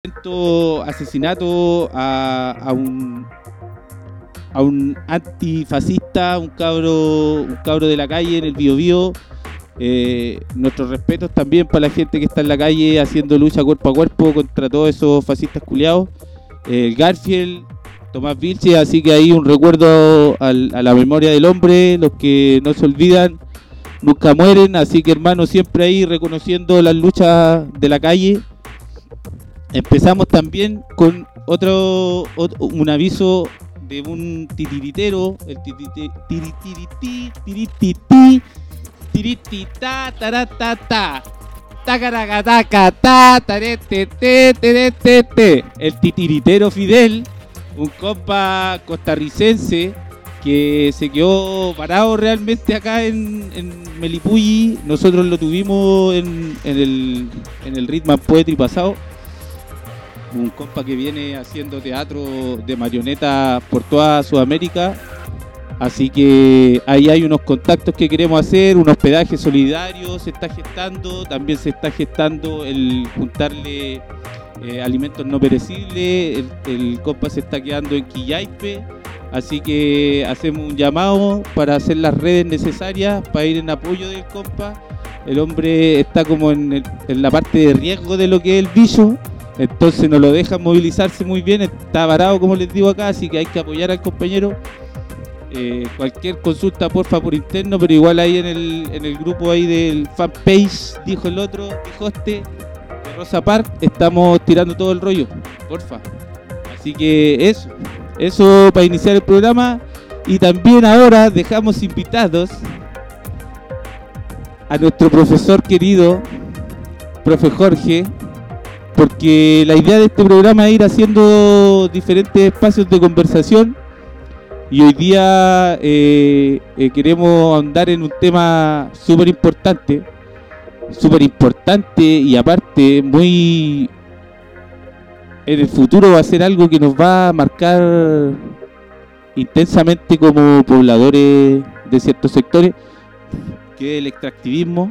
asesinato a un antifascista, un cabro de la calle en el Biobío. Nuestros respetos también para la gente que está en la calle haciendo lucha cuerpo a cuerpo contra todos esos fascistas culiados. El Garfield, Tomás Vilches, así que ahí un recuerdo a la memoria del hombre. Los que no se olvidan nunca mueren, así que hermano, siempre ahí reconociendo las luchas de la calle. Empezamos también con un aviso de un titiritero, el tiritita taratata tacaragataca taretete, el titiritero Fidel, un compa costarricense que se quedó parado realmente acá en Melipulli. Nosotros lo tuvimos en el Rhythm and Poetry pasado. Un compa que viene haciendo teatro de marioneta por toda Sudamérica. Así que ahí hay unos contactos que queremos hacer, un hospedaje solidario se está gestando, también se está gestando el juntarle alimentos no perecibles. El compa se está quedando en Quillaipe, así que hacemos un llamado para hacer las redes necesarias para ir en apoyo del compa. El hombre está como en la parte de riesgo de lo que es el bicho, entonces no lo dejan movilizarse muy bien, está varado como les digo acá, así que hay que apoyar al compañero. Cualquier consulta porfa por interno, pero igual ahí en el grupo ahí del fanpage, dijo el otro, dijo de Rosa Park, estamos tirando todo el rollo, porfa. Así que eso para iniciar el programa. Y también ahora dejamos invitados a nuestro profesor querido, profe Jorge, porque la idea de este programa es ir haciendo diferentes espacios de conversación. Y hoy día queremos ahondar en un tema súper importante y aparte muy en el futuro va a ser algo que nos va a marcar intensamente como pobladores de ciertos sectores, que es el extractivismo.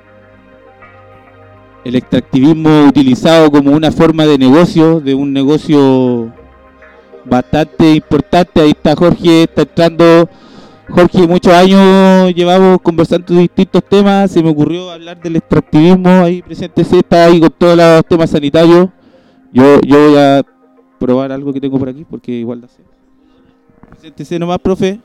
El extractivismo utilizado como una forma de negocio, de un negocio bastante importante. Ahí está Jorge, está entrando. Jorge, muchos años llevamos conversando de distintos temas. Se me ocurrió hablar del extractivismo. Ahí preséntese, está ahí con todos los temas sanitarios. Yo voy a probar algo que tengo por aquí porque igual da sed. Preséntese nomás, profe.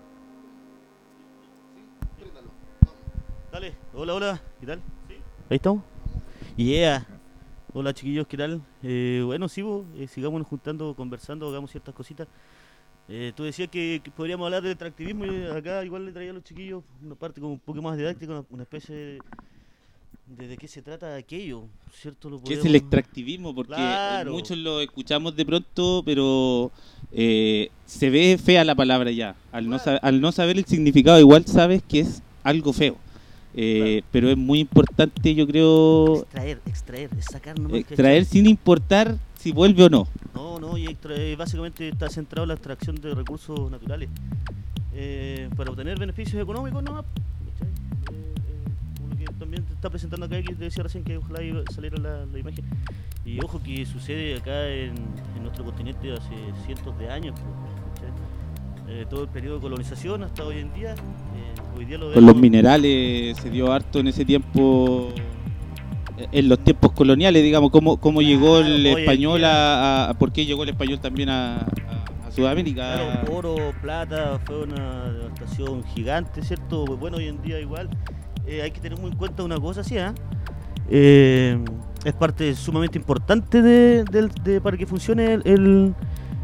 Dale, hola, ¿qué tal? ¿Sí? Ahí estamos. Yeah. Hola chiquillos, ¿qué tal? Bueno, sí, sigámonos juntando, conversando, hagamos ciertas cositas. Tú decías que podríamos hablar del extractivismo y acá igual le traía a los chiquillos una parte como un poco más didáctica, una especie de qué se trata aquello, ¿cierto? ¿Qué es el extractivismo? Porque claro, muchos lo escuchamos de pronto, pero se ve fea la palabra ya. Al no saber el significado, igual sabes que es algo feo. Claro. Pero es muy importante, yo creo, extraer, sacar nomás, extraer sin importar si vuelve o no. No, y básicamente está centrado en la extracción de recursos naturales para obtener beneficios económicos nomás. Como lo que también te está presentando acá, que te decía recién que ojalá saliera la imagen. Y ojo que sucede acá en nuestro continente hace cientos de años, todo el periodo de colonización hasta hoy en día. Hoy día lo vemos. Con los minerales se dio harto en ese tiempo, en los tiempos coloniales, digamos, cómo claro, llegó el español ¿por qué llegó el español también a Sudamérica? Claro, oro, plata, fue una devastación gigante, ¿cierto? Bueno, hoy en día igual hay que tener muy en cuenta una cosa así, es parte sumamente importante para que funcione el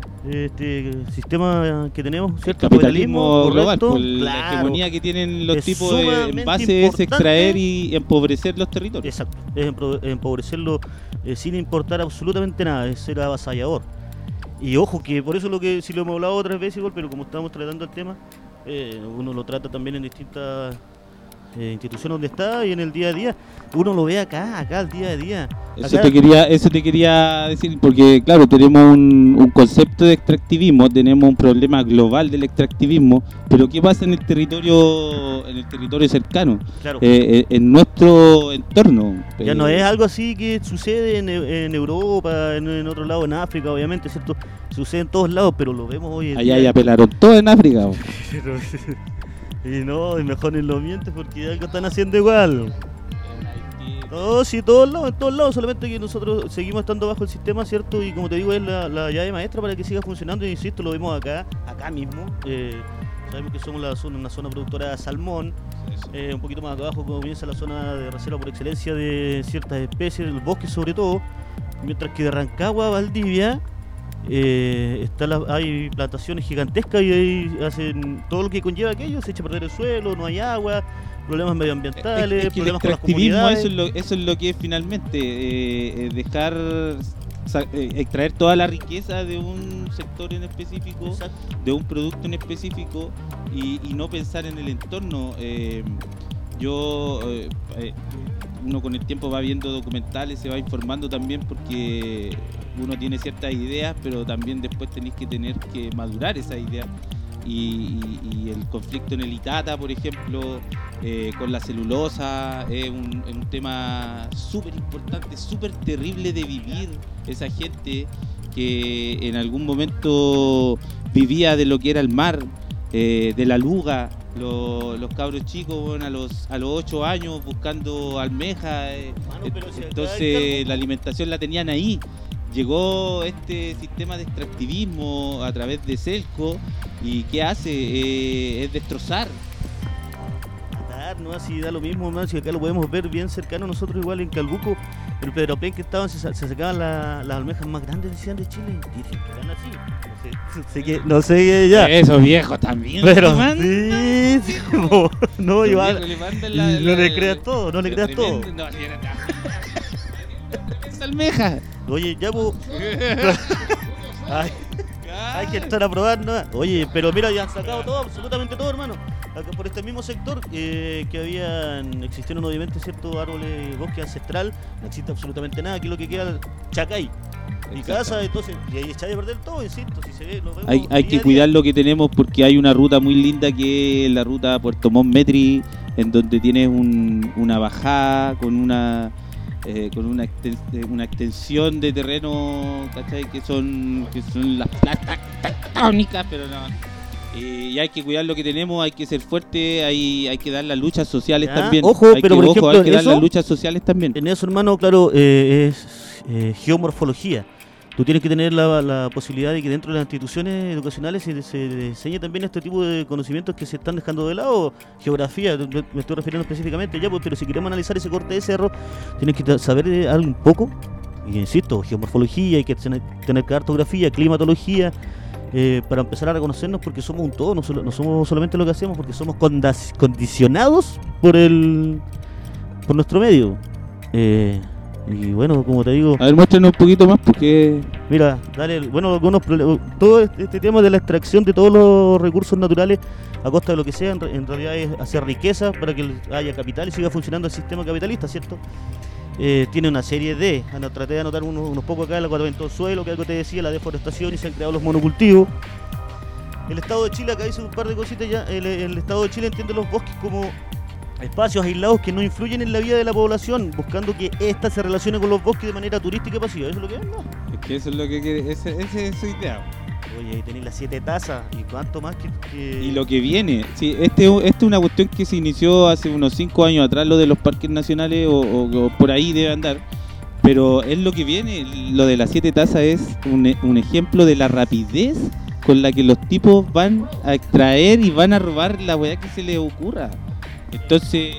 sistema que tenemos, ¿cierto? El capitalismo global, la hegemonía que tienen los tipos en base es extraer y empobrecer los territorios. Exacto, es empobrecerlo sin importar absolutamente nada, es ser avasallador. Y ojo que por eso sí lo hemos hablado otras veces igual, pero como estamos tratando el tema, uno lo trata también en distintas institución donde está y en el día a día. Uno lo ve acá al día a día. Eso te quería decir, porque claro, tenemos un concepto de extractivismo, tenemos un problema global del extractivismo, pero ¿qué pasa en el territorio cercano? Claro. En nuestro entorno. Ya no es algo así que sucede en Europa, en otro lado, en África, obviamente, ¿cierto? Sucede en todos lados, pero lo vemos hoy en allá día. ya pelaron todo en África. Y no, y mejor ni lo mientes porque algo están haciendo igual. No, sí, en todos lados, solamente que nosotros seguimos estando bajo el sistema, ¿cierto? Y como te digo, es la llave maestra para que siga funcionando, y insisto, lo vemos acá mismo. Sabemos que somos una zona productora de salmón, un poquito más abajo comienza la zona de reserva por excelencia de ciertas especies, del bosque sobre todo, mientras que de Rancagua a Valdivia hay plantaciones gigantescas y ahí hacen todo lo que conlleva aquello, se echa a perder el suelo, no hay agua, problemas medioambientales, es que problemas el con las comunidades. eso es lo que es finalmente, extraer toda la riqueza de un sector en específico. Exacto. De un producto en específico y no pensar en el entorno. Uno con el tiempo va viendo documentales, se va informando también, porque uno tiene ciertas ideas, pero también después tenéis que tener que madurar esa idea. Y el conflicto en el Itata, por ejemplo, con la celulosa, es un tema súper importante, súper terrible de vivir. Esa gente que en algún momento vivía de lo que era el mar, de la luga, los cabros chicos, bueno, a los 8 años buscando almejas, entonces la alimentación la tenían ahí. Llegó este sistema de extractivismo a través de Celco, y ¿qué hace? Es destrozar. Matar, ¿no? Así da lo mismo, ¿no? Si acá lo podemos ver bien cercano nosotros, igual en Calbuco, el Pedro Pen que estaban, se sacaban las almejas más grandes, decían, de Chile, y dicen que eran así. No sé ya. Esos viejos también. Pero sí, no, igual. No le creas todo, no le creas todo. Esa almeja. Oye, ya pues. Hay que estar a probar, ¿no? Oye, pero mira, ya han sacado todo, absolutamente todo, hermano. Acá por este mismo sector existieron obviamente ciertos árboles, bosque ancestral, no existe absolutamente nada, aquí lo que queda Chacay. Mi casa, entonces, y ahí echáis a perder todo, insisto, si se ve, lo vemos. Hay que cuidar lo que tenemos, porque hay una ruta muy linda que es la ruta Puerto Montt Metri, en donde tienes una bajada con una extensión de terreno, ¿cachai? Que son las placas tectónicas, pero no. Y hay que cuidar lo que tenemos, hay que ser fuerte, hay que dar las luchas sociales también. Ojo, hay que dar las luchas sociales también. En eso, hermano, claro, es geomorfología. Tú tienes que tener la posibilidad de que dentro de las instituciones educacionales se enseñe también este tipo de conocimientos que se están dejando de lado. Geografía, me estoy refiriendo específicamente ya, pero si queremos analizar ese corte de cerro, tienes que saber algo un poco, y insisto, geomorfología, hay que tener cartografía, climatología, para empezar a reconocernos, porque somos un todo, no somos solamente lo que hacemos, porque somos condicionados por nuestro medio. Y bueno, como te digo... A ver, muéstranos un poquito más, porque... Mira, dale, bueno, todo este tema de la extracción de todos los recursos naturales a costa de lo que sea, en realidad es hacer riqueza para que haya capital y siga funcionando el sistema capitalista, ¿cierto? Tiene una serie de... traté de anotar unos pocos acá, el acuatamiento del suelo, que algo te decía, la deforestación, y se han creado los monocultivos. El Estado de Chile, acá hice un par de cositas ya, el Estado de Chile entiende los bosques como espacios aislados que no influyen en la vida de la población, buscando que ésta se relacione con los bosques de manera turística y pasiva. ¿Eso es lo que es? No. Es que eso es lo que quiere, esa es su idea. Oye, ahí tenéis las 7 tazas, y cuánto más que... Y lo que viene, sí, este es una cuestión que se inició hace unos 5 años atrás, lo de los parques nacionales, o por ahí debe andar, pero es lo que viene. Lo de las 7 tazas es un ejemplo de la rapidez con la que los tipos van a extraer y van a robar la weá que se les ocurra. Entonces...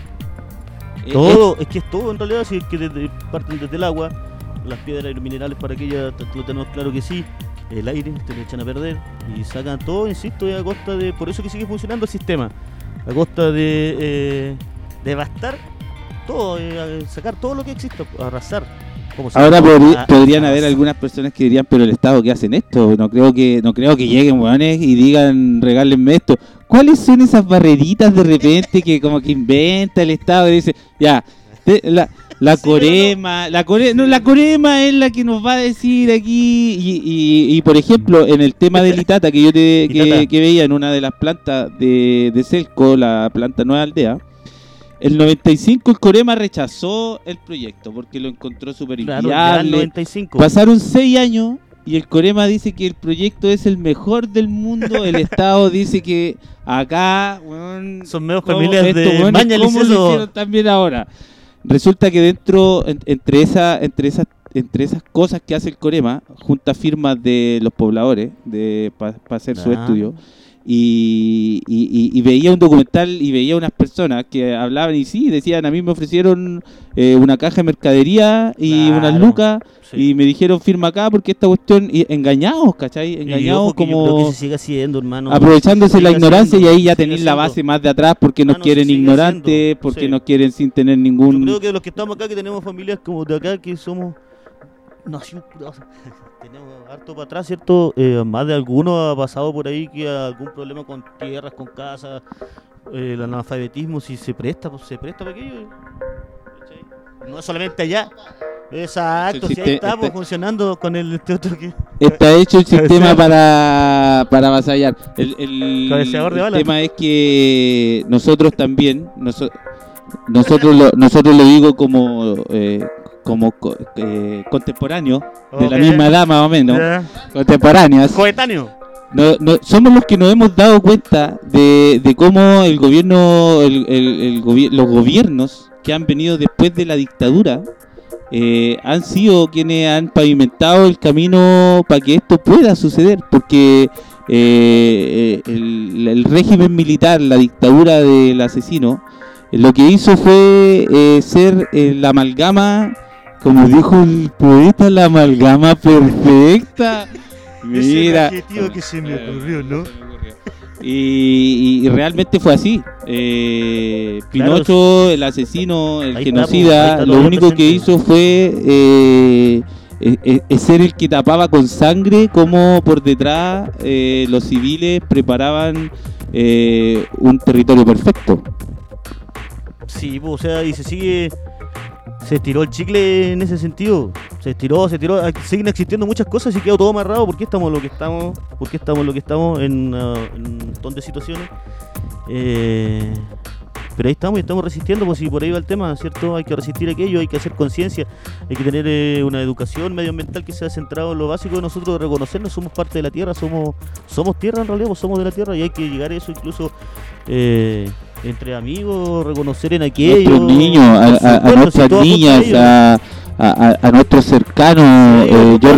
es que es todo en realidad, si es que parten desde el agua, las piedras y los minerales, para que ya lo tenemos claro que sí, el aire, te lo echan a perder y sacan todo, insisto, a costa de... Por eso que sigue funcionando el sistema, a costa de devastar todo, sacar todo lo que existe, arrasar. Ahora podrían haber algunas personas que dirían, pero el Estado, ¿qué hacen esto? No creo que lleguen hueones y digan, regálenme esto. ¿Cuáles son esas barreritas de repente que como que inventa el Estado y dice, ya, la Corema, la Corema es la que nos va a decir aquí y por ejemplo, en el tema del Itata que yo que veía en una de las plantas de Celco, la planta Nueva Aldea, el 95 el Corema rechazó el proyecto porque lo encontró súper inviable. Claro, el 95. Pasaron 6 años y el Corema dice que el proyecto es el mejor del mundo. El Estado dice que acá son medio familias de Mañalich, ¿cómo lo hicieron también ahora? Resulta que entre esas cosas que hace el Corema, junta firmas de los pobladores para hacer su estudio. Y veía un documental y veía unas personas que hablaban y sí, decían, a mí me ofrecieron una caja de mercadería y unas lucas y me dijeron firma acá porque esta cuestión, y engañados, ¿cachai? Engañados como yo creo que se sigue haciendo, hermano, aprovechándose la ignorancia y ahí ya tenéis la base más de atrás porque nos quieren ignorantes, porque nos quieren sin tener ningún... Yo creo que los que estamos acá, que tenemos familias como de acá, que somos... tenemos harto para atrás, ¿cierto? Más de alguno ha pasado por ahí que algún problema con tierras, con casas, el analfabetismo, si se presta, pues se presta para aquello. No es solamente allá. Exacto, si ahí estamos funcionando con el otro que... Está hecho el sistema para avasallar. El tema es que nosotros también, nosotros lo digo como contemporáneos, de la misma edad más o menos, contemporáneas, coetáneo. No, somos los que nos hemos dado cuenta de cómo el gobierno, los gobiernos que han venido después de la dictadura han sido quienes han pavimentado el camino para que esto pueda suceder, porque el régimen militar, la dictadura del asesino, lo que hizo fue ser la amalgama, como dijo el poeta, la amalgama perfecta. Mira, ese adjetivo que se me ocurrió, ¿no? Y realmente fue así. Pinocho, el asesino, el genocida, lo único que hizo fue ser el que tapaba con sangre como por detrás los civiles preparaban un territorio perfecto. Sí, o sea, y se estiró el chicle en ese sentido. Se estiró. Siguen existiendo muchas cosas y quedó todo amarrado. ¿Por qué estamos lo que estamos? ¿Por qué estamos lo que estamos en un montón de situaciones? Pero ahí estamos y estamos resistiendo, pues si por ahí va el tema, ¿cierto? Hay que resistir aquello, hay que hacer conciencia, hay que tener una educación medioambiental que sea centrado en lo básico de nosotros, de reconocernos, somos parte de la tierra, somos tierra en realidad, pues somos de la tierra y hay que llegar a eso incluso entre amigos, reconocer en aquello. Nuestros niños, a nuestras niñas, a nuestros cercanos,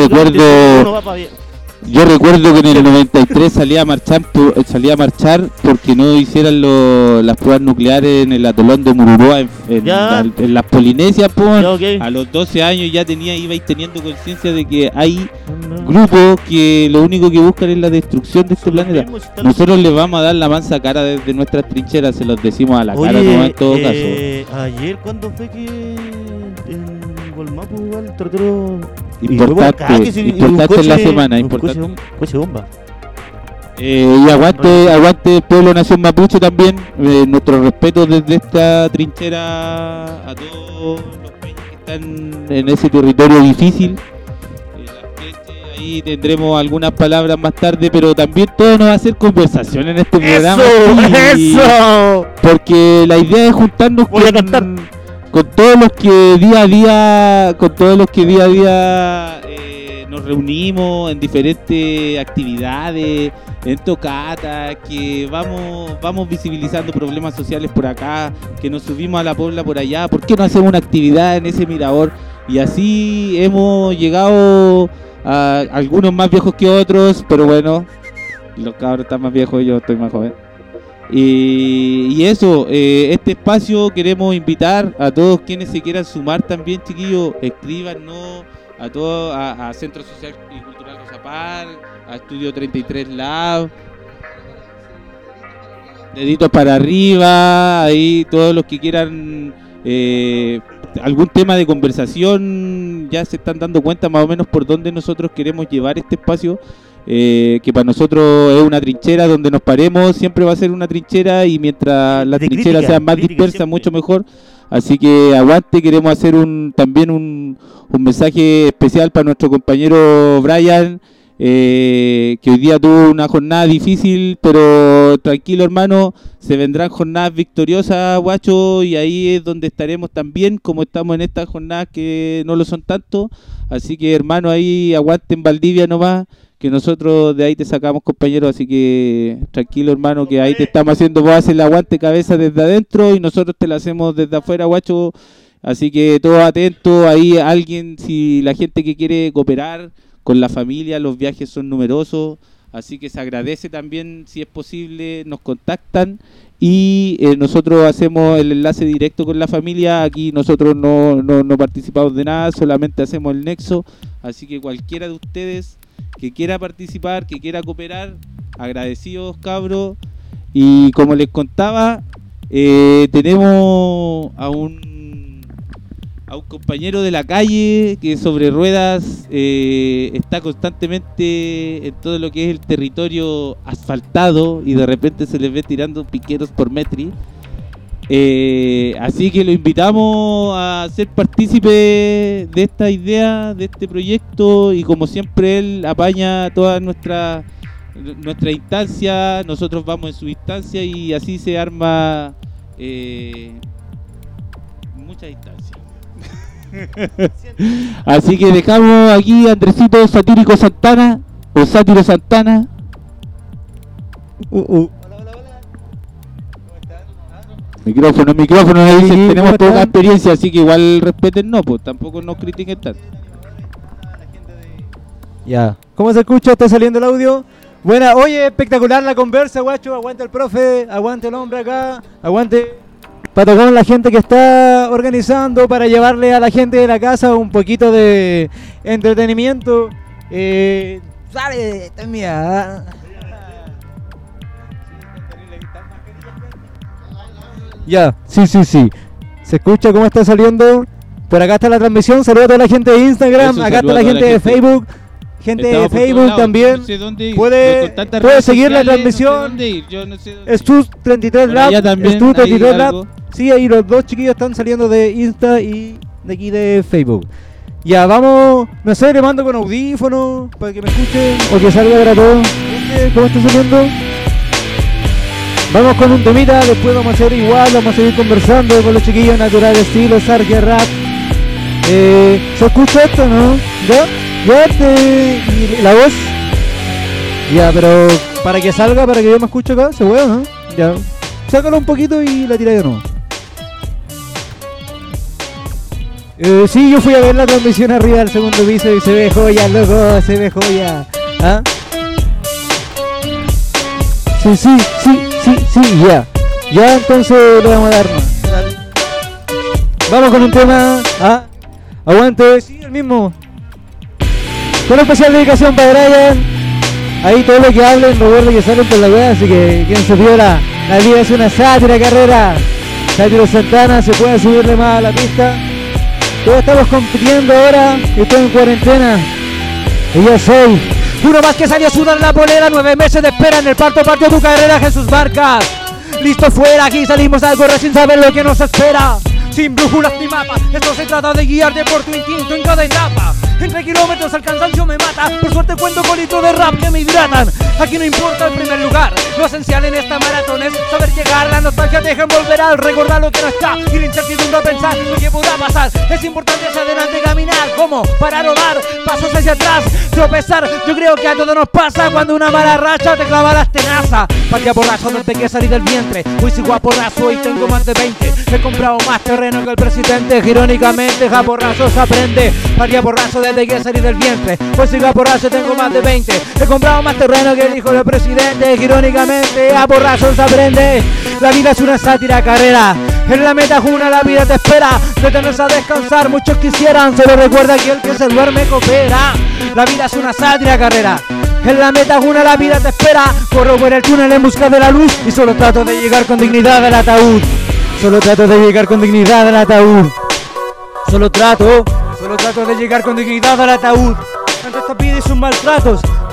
yo recuerdo que en el 93 salía a marchar porque no hicieran las pruebas nucleares en el atolón de Mururoa en las Polinesias, A los 12 años ya ibais teniendo conciencia de que hay grupos que lo único que buscan es la destrucción de este planeta. Nosotros les vamos a dar la mansa cara desde nuestras trincheras, se los decimos a la cara, no en todo caso. Ayer, ¿cuándo fue que en Gualmapu igual el trotero... Importante en la semana, importante. Coche bomba. Y aguante el pueblo nación mapuche también. Nuestro respeto desde esta trinchera a todos los peñas que están en ese territorio difícil. Ahí tendremos algunas palabras más tarde, pero también todo nos va a hacer conversación en este programa. ¡Eso! Porque la idea es juntarnos con todos los que día a día nos reunimos en diferentes actividades, en tocatas, que vamos visibilizando problemas sociales por acá, que nos subimos a la pobla por allá. ¿Por qué no hacemos una actividad en ese mirador? Y así hemos llegado a algunos más viejos que otros, pero bueno, los cabros están más viejos y yo estoy más joven. Y eso, este espacio queremos invitar a todos quienes se quieran sumar también, chiquillos, escríbanos a todos, a Centro Social y Cultural Rosapal, a Estudio 33 Lab, deditos para arriba, ahí todos los que quieran algún tema de conversación, ya se están dando cuenta más o menos por dónde nosotros queremos llevar este espacio. que para nosotros es una trinchera donde nos paremos, siempre va a ser una trinchera, y mientras las trincheras sean más dispersas, mucho mejor. Así que aguante. Queremos hacer también un mensaje especial para nuestro compañero Brian, que hoy día tuvo una jornada difícil, pero tranquilo, hermano, se vendrán jornadas victoriosas, guacho, y ahí es donde estaremos también, como estamos en estas jornadas que no lo son tanto. Así que, hermano, ahí aguante en Valdivia nomás, que nosotros de ahí te sacamos, compañero. Así que tranquilo, hermano, que ahí te estamos haciendo, vos haces el aguante cabeza desde adentro y nosotros te la hacemos desde afuera, guacho. Así que todos atentos, ahí alguien, si la gente que quiere cooperar con la familia, los viajes son numerosos, así que se agradece también, si es posible, nos contactan y nosotros hacemos el enlace directo con la familia. Aquí nosotros no participamos de nada, solamente hacemos el nexo, así que cualquiera de ustedes que quiera participar, que quiera cooperar, agradecidos, cabros. Y como les contaba, tenemos a un compañero de la calle que sobre ruedas está constantemente en todo lo que es el territorio asfaltado y de repente se les ve tirando piqueros por metri. Así que lo invitamos a ser partícipe de esta idea, de este proyecto, y como siempre él apaña toda nuestra instancia, nosotros vamos en su instancia y así se arma muchas instancias. Así que dejamos aquí a Andresito Satírico Santana, o Sátiro Santana. Hola. Micrófono, ahí dicen, tenemos poca experiencia, así que igual respeten, no, pues tampoco nos critiquen tanto. Ya, ¿cómo se escucha? ¿Está saliendo el audio? Buena, oye, espectacular la conversa, guacho. Aguante el profe, aguante el hombre acá, aguante para tocar a la gente que está organizando, para llevarle a la gente de la casa un poquito de entretenimiento. Sale, esta es mía. Ya, sí. ¿Se escucha cómo está saliendo? Por acá está la transmisión. Saludos a toda la gente de Instagram. Eso, acá está la gente de Facebook. Gente de Facebook también. No sé dónde ir. Puede seguir la transmisión. No sé Estus 33 Lab. Estus 33 Lab. Sí, ahí los dos chiquillos están saliendo de Insta y de aquí de Facebook. Ya, vamos. No sé, le mando con audífonos para que me escuchen o que salga para todos. ¿Cómo está saliendo? Vamos con un temita, después vamos a hacer igual, vamos a seguir conversando con los chiquillos Natural Estilo, Sarge Rap. ¿Se escucha esto, no? ¿Ya? ¿Y la voz? Ya, pero para que salga, para que yo me escuche acá, ¿se puede, no? Ya, sácalo un poquito y la tira de nuevo. Sí, yo fui a ver la transmisión arriba del segundo piso y se ve joya, loco, se ve joya. ¿Ah? Sí, ya. Ya, entonces le vamos a dar más. Vamos con un tema. ¿Ah? Aguante. Sí, el mismo. Con especial dedicación para Brian. Ahí todo lo que hablen, recuerden que salen por la wea, así que quien se viola. La vida es una sátira carrera. Sátiro Santana, se puede subirle más a la pista. Todos estamos compitiendo ahora. Estoy en cuarentena. Y yo soy uno más que salió a sudar la polera. 9 meses de espera en el parto partió tu carrera, Jesús Barcas. Listo fuera, aquí salimos a correr sin saber lo que nos espera. Sin brújulas ni mapas, esto se trata de guiarte por tu instinto en cada etapa. Entre kilómetros el cansancio me mata. Por suerte cuento con litros de rap que me hidratan. Aquí no importa el primer lugar, lo esencial en esta maratón es saber llegar. La nostalgia deja envolver al recordar lo que no está y la incertidumbre a pensar lo que podrá pasar. Es importante hacia adelante caminar, como parar o dar pasos hacia atrás, tropezar. Yo creo que a todos nos pasa cuando una mala racha te clava las tenazas. Partía porrazo desde que salí del vientre, hoy sigo a porrazo y tengo más de 20. He comprado más terreno que el presidente, irónicamente a porrazos aprende. Partía porrazo desde que salí del vientre, hoy sigo a porrazo y tengo más de 20. He comprado más terreno que el hijo del presidente, irónicamente a porrazos aprende. La vida es una sátira carrera, en la meta una la vida te espera. Detenerse a descansar, muchos quisieran, se lo recuerda que el que se duerme coopera. La vida es una sátira carrera, en la meta una la vida te espera. Corro por el túnel en busca de la luz y solo trato de llegar con dignidad al ataúd. Solo trato de llegar con dignidad al ataúd. Solo trato de llegar con dignidad al ataúd. Ante esta vida y sus maltratos,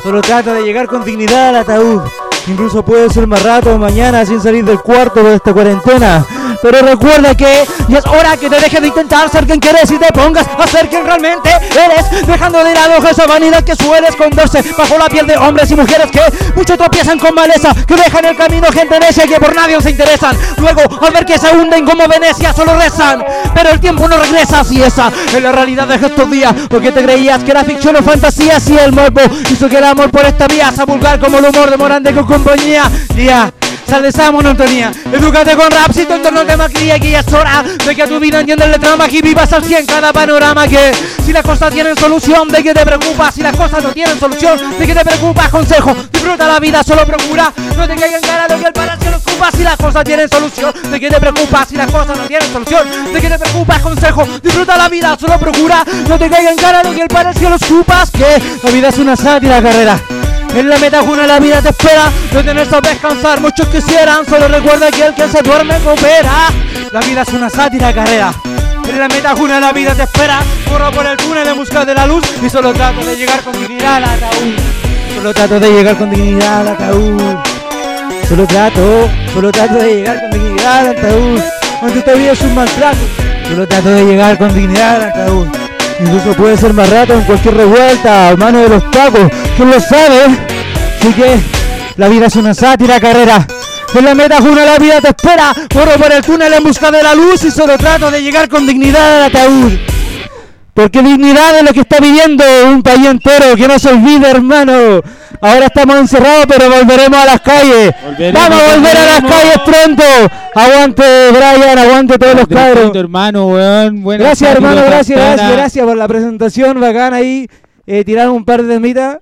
Solo trata de llegar con dignidad al ataúd. Incluso puede ser más rato mañana sin salir del cuarto de esta cuarentena. Pero recuerda que ya es hora que te dejes de intentar ser quien quieres y te pongas a ser quien realmente eres, dejando de lado esa vanidad que suele esconderse bajo la piel de hombres y mujeres que muchos tropiezan con maleza, que dejan el camino gente necia que por nadie se interesan. Luego al ver que se hunden como Venecia solo rezan, pero el tiempo no regresa. Así esa es la realidad de estos días, porque te creías que era ficción o fantasía. Si el morbo hizo que el amor por esta vía sea vulgar como el humor de Morande con compañía. Ya, sal de esa monotonía, edúcate con rap si tu entorno te maquilla, que ya es hora de que a tu vida entiendas el trama y vivas al 100 cada panorama. Que si las cosas tienen solución, ¿de qué te preocupas? Si las cosas no tienen solución, ¿de qué te preocupas? Consejo, disfruta la vida, solo procura no te caiga en cara lo que el palacio lo ocupa. Si las cosas tienen solución, ¿de qué te preocupas? Si las cosas no tienen solución, ¿de qué te preocupas? Consejo, disfruta la vida, solo procura no te caiga en cara lo que el palacio lo ocupas. Que la vida es una sátira carrera. En la meta una la vida te espera, no tienes a descansar, muchos quisieran, solo recuerda que el que se duerme coopera. La vida es una sátira carrera. En la meta una la vida te espera, corro por el túnel en busca de la luz y solo trato de llegar con dignidad al ataúd. Solo trato de llegar con dignidad al ataúd. Solo trato de llegar con dignidad al ataúd. Cuando tu vida es un maltrato, solo trato de llegar con dignidad al ataúd. Incluso puede ser más rato en cualquier revuelta a mano de los tacos, ¿quién lo sabe? Así que la vida es una sátira carrera. En la meta una la vida te espera, corro por el túnel en busca de la luz y solo trato de llegar con dignidad al ataúd. Porque dignidad es lo que está viviendo un país entero, que no se olvide, hermano. Ahora estamos encerrados, pero volveremos a las calles. Vamos a volver a las calles pronto. Aguante, Brian, aguante todos los cabros. Hermano, weón. Gracias, hermano, gracias por la presentación. Bacán ahí. Tiraron un par de mitas.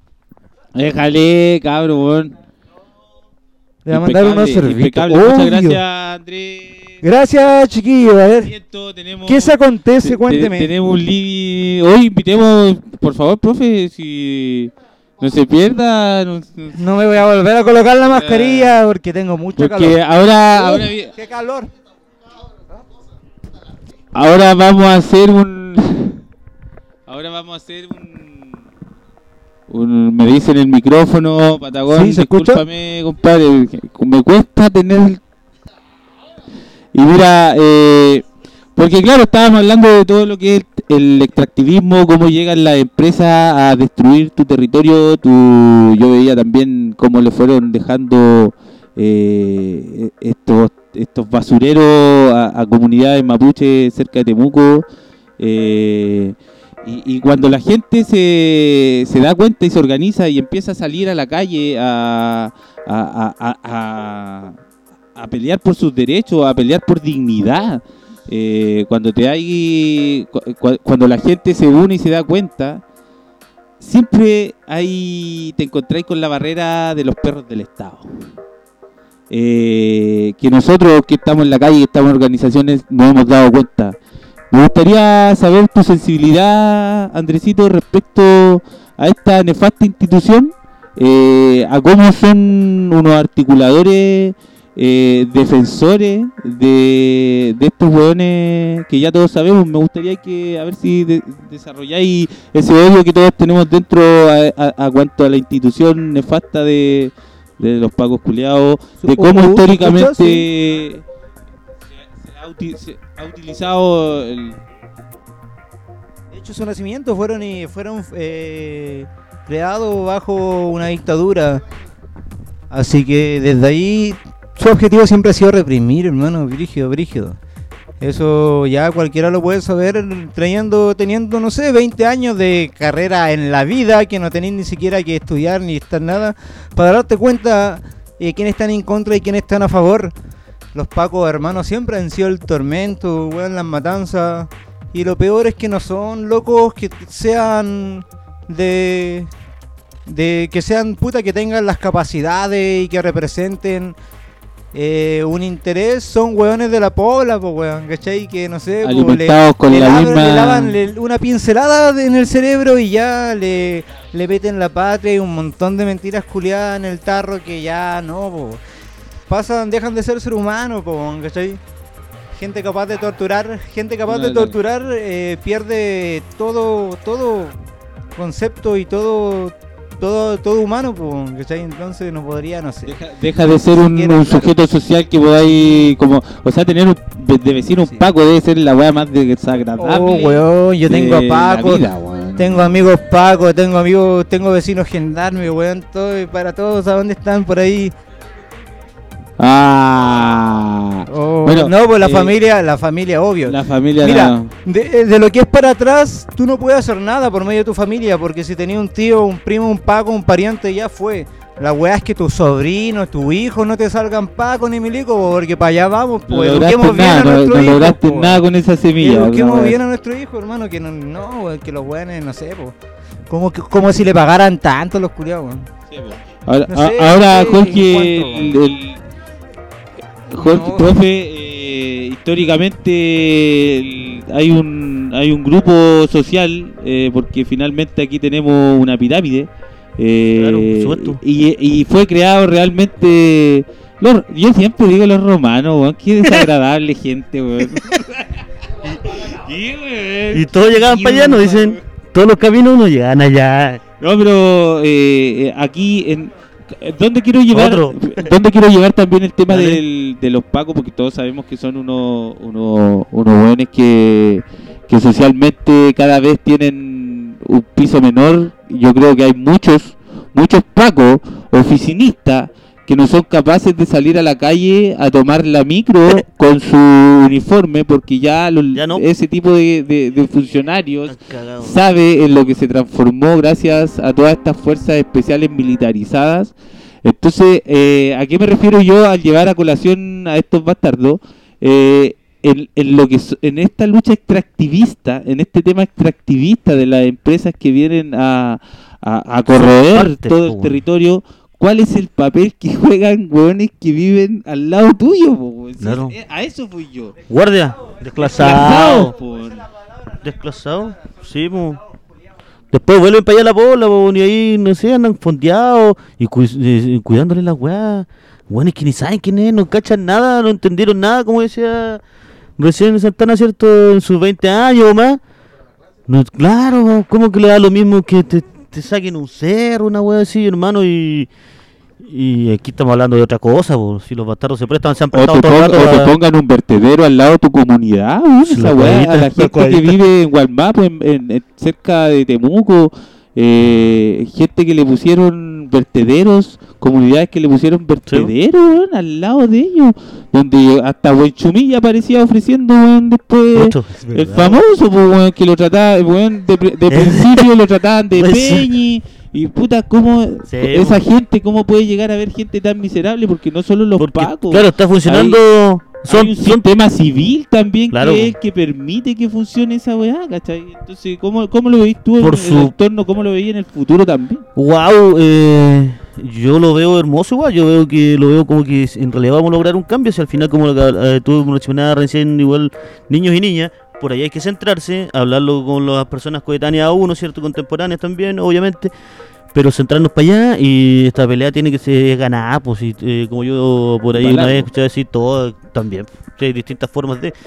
Déjale, cabrón, weón. Le va a mandar unos servicios. Muchas gracias, Andrés. Gracias, chiquillos. A ver, ¿qué se acontece? Cuénteme. Tenemos un living. Hoy invitemos, por favor, profe, si no se pierda. No me voy a volver a colocar la mascarilla porque tengo mucho calor. Porque ahora ¡qué calor! Ahora vamos a hacer me dicen el micrófono, Patagón, ¿Sí, se escucha? Discúlpame, compadre, me cuesta tener. Y mira, porque claro, estábamos hablando de todo lo que es el extractivismo, cómo llegan las empresas a destruir tu territorio. Yo veía también cómo le fueron dejando estos basureros a comunidades mapuche cerca de Temuco. Y cuando la gente se da cuenta y se organiza y empieza a salir a la calle a pelear por sus derechos, a pelear por dignidad, cuando la gente se une y se da cuenta, siempre te encontráis con la barrera de los perros del Estado. Que nosotros que estamos en la calle, que estamos en organizaciones, nos hemos dado cuenta. Me gustaría saber tu sensibilidad, Andresito, respecto a esta nefasta institución, a cómo son unos articuladores, defensores de estos hueones que ya todos sabemos. Me gustaría a ver si desarrolláis ese odio que todos tenemos dentro a cuanto a la institución nefasta de los pacos culiados, de cómo históricamente se ha utilizado De hecho, su nacimiento fueron creados bajo una dictadura. Así que desde ahí su objetivo siempre ha sido reprimir, hermano, brígido. Eso ya cualquiera lo puede saber teniendo, no sé, 20 años de carrera en la vida, que no tenéis ni siquiera que estudiar ni estar nada, para darte cuenta quiénes están en contra y quiénes están a favor. Los pacos, hermanos, siempre han sido el tormento, weón, las matanzas. Y lo peor es que no son locos que sean que sean que tengan las capacidades y que representen un interés. Son weones de la pobla, pues weón, ¿cachai? Que no sé, alimentados con la misma... le lavan una pincelada en el cerebro y ya le meten la patria y un montón de mentiras culiadas en el tarro que ya no, po. Dejan de ser humano, ¿cachai? Gente capaz de torturar, pierde todo concepto y todo todo humano, pues, ¿cachai? Entonces no podría, no sé. Deja de ser un sujeto social que podáis como, o sea, tener de vecino un Paco debe ser la weá más desagradable. Oh, weón, yo tengo a de Paco, la vida, weón. tengo amigos Paco, tengo vecinos gendarmes, weón, todo, y para todos, ¿a dónde están por ahí? Oh, bueno, no, pues la familia, obvio. La familia. Mira, no. de lo que es para atrás, tú no puedes hacer nada por medio de tu familia, porque si tenías un tío, un primo, un Paco, un pariente, ya fue. La weá es que tus sobrinos, tu hijo no te salgan Paco ni milico, porque para allá vamos, pues eduquemos bien a nuestro hijo. No lograste nada con esa semilla. Eduquemos bien a nuestro hijo, hermano, que no, que los weones, no sé, pues. Como si le pagaran tanto los culiados, weón. Sí, ahora, No sé, ahora no sé Jorge, Jorge, profe, históricamente hay un grupo social, porque finalmente aquí tenemos una pirámide, Claro, por supuesto. y fue creado realmente, yo siempre digo los romanos, weón, qué desagradable gente, weón. Y todos llegaban para allá, nos dicen, todos los caminos no llegan allá. No, pero aquí ¿dónde quiero llevar? ¿Dónde quiero llevar también el tema de los pacos? Porque todos sabemos que son unos jóvenes que socialmente cada vez tienen un piso menor. Yo creo que hay muchos pacos oficinistas que no son capaces de salir a la calle a tomar la micro con su uniforme, porque ya no. Ese tipo de funcionarios sabe en lo que se transformó gracias a todas estas fuerzas especiales militarizadas. Entonces, ¿a qué me refiero yo al llevar a colación a estos bastardos? En esta lucha extractivista, en este tema extractivista de las empresas que vienen a corroer todo el territorio. ¿Cuál es el papel que juegan hueones que viven al lado tuyo, po? Claro. A eso fui yo. Guardia, desclasado. Po. Desclasado, sí, po. Después vuelven para allá a la bola, po, y ahí, no sé, andan fondeados y cuidándole la weá. Hueones que ni saben quién es, no cachan nada, no entendieron nada, como decía recién Santana, ¿cierto? En sus 20 años o más. No, claro, ¿cómo que le da lo mismo que te saquen un cerro, una wea así, hermano? Y aquí estamos hablando de otra cosa, po. Si los bastardos se han prestado todo el rato. O te pongan un vertedero al lado de tu comunidad, esa wea, a la gente que vive en Gualmapo, cerca de Temuco, gente que le pusieron vertederos, comunidades que le pusieron vertederos, ¿sí? Al lado de ellos, donde hasta Huenchumilla aparecía ofreciendo, después el famoso, que lo trataban, de principio lo trataban de peñi. Y puta, ¿cómo esa gente, cómo puede llegar a haber gente tan miserable? Porque no solo los pacos. Claro, está funcionando. Hay un sistema civil también, claro, que es el que permite que funcione esa weá, ¿cachai? Entonces, ¿cómo lo veis tú en el entorno? ¿Cómo lo veis en el futuro también? Wow, yo lo veo hermoso igual. Yo lo veo como que en realidad vamos a lograr un cambio. Si al final, como tú mencionabas recién, igual niños y niñas, por ahí hay que centrarse, hablarlo con las personas coetáneas a uno, ¿cierto? Contemporáneas también, obviamente, pero centrarnos para allá. Y esta pelea tiene que ser ganada, pues, como yo por ahí una vez escuché decir, todo también, hay distintas formas de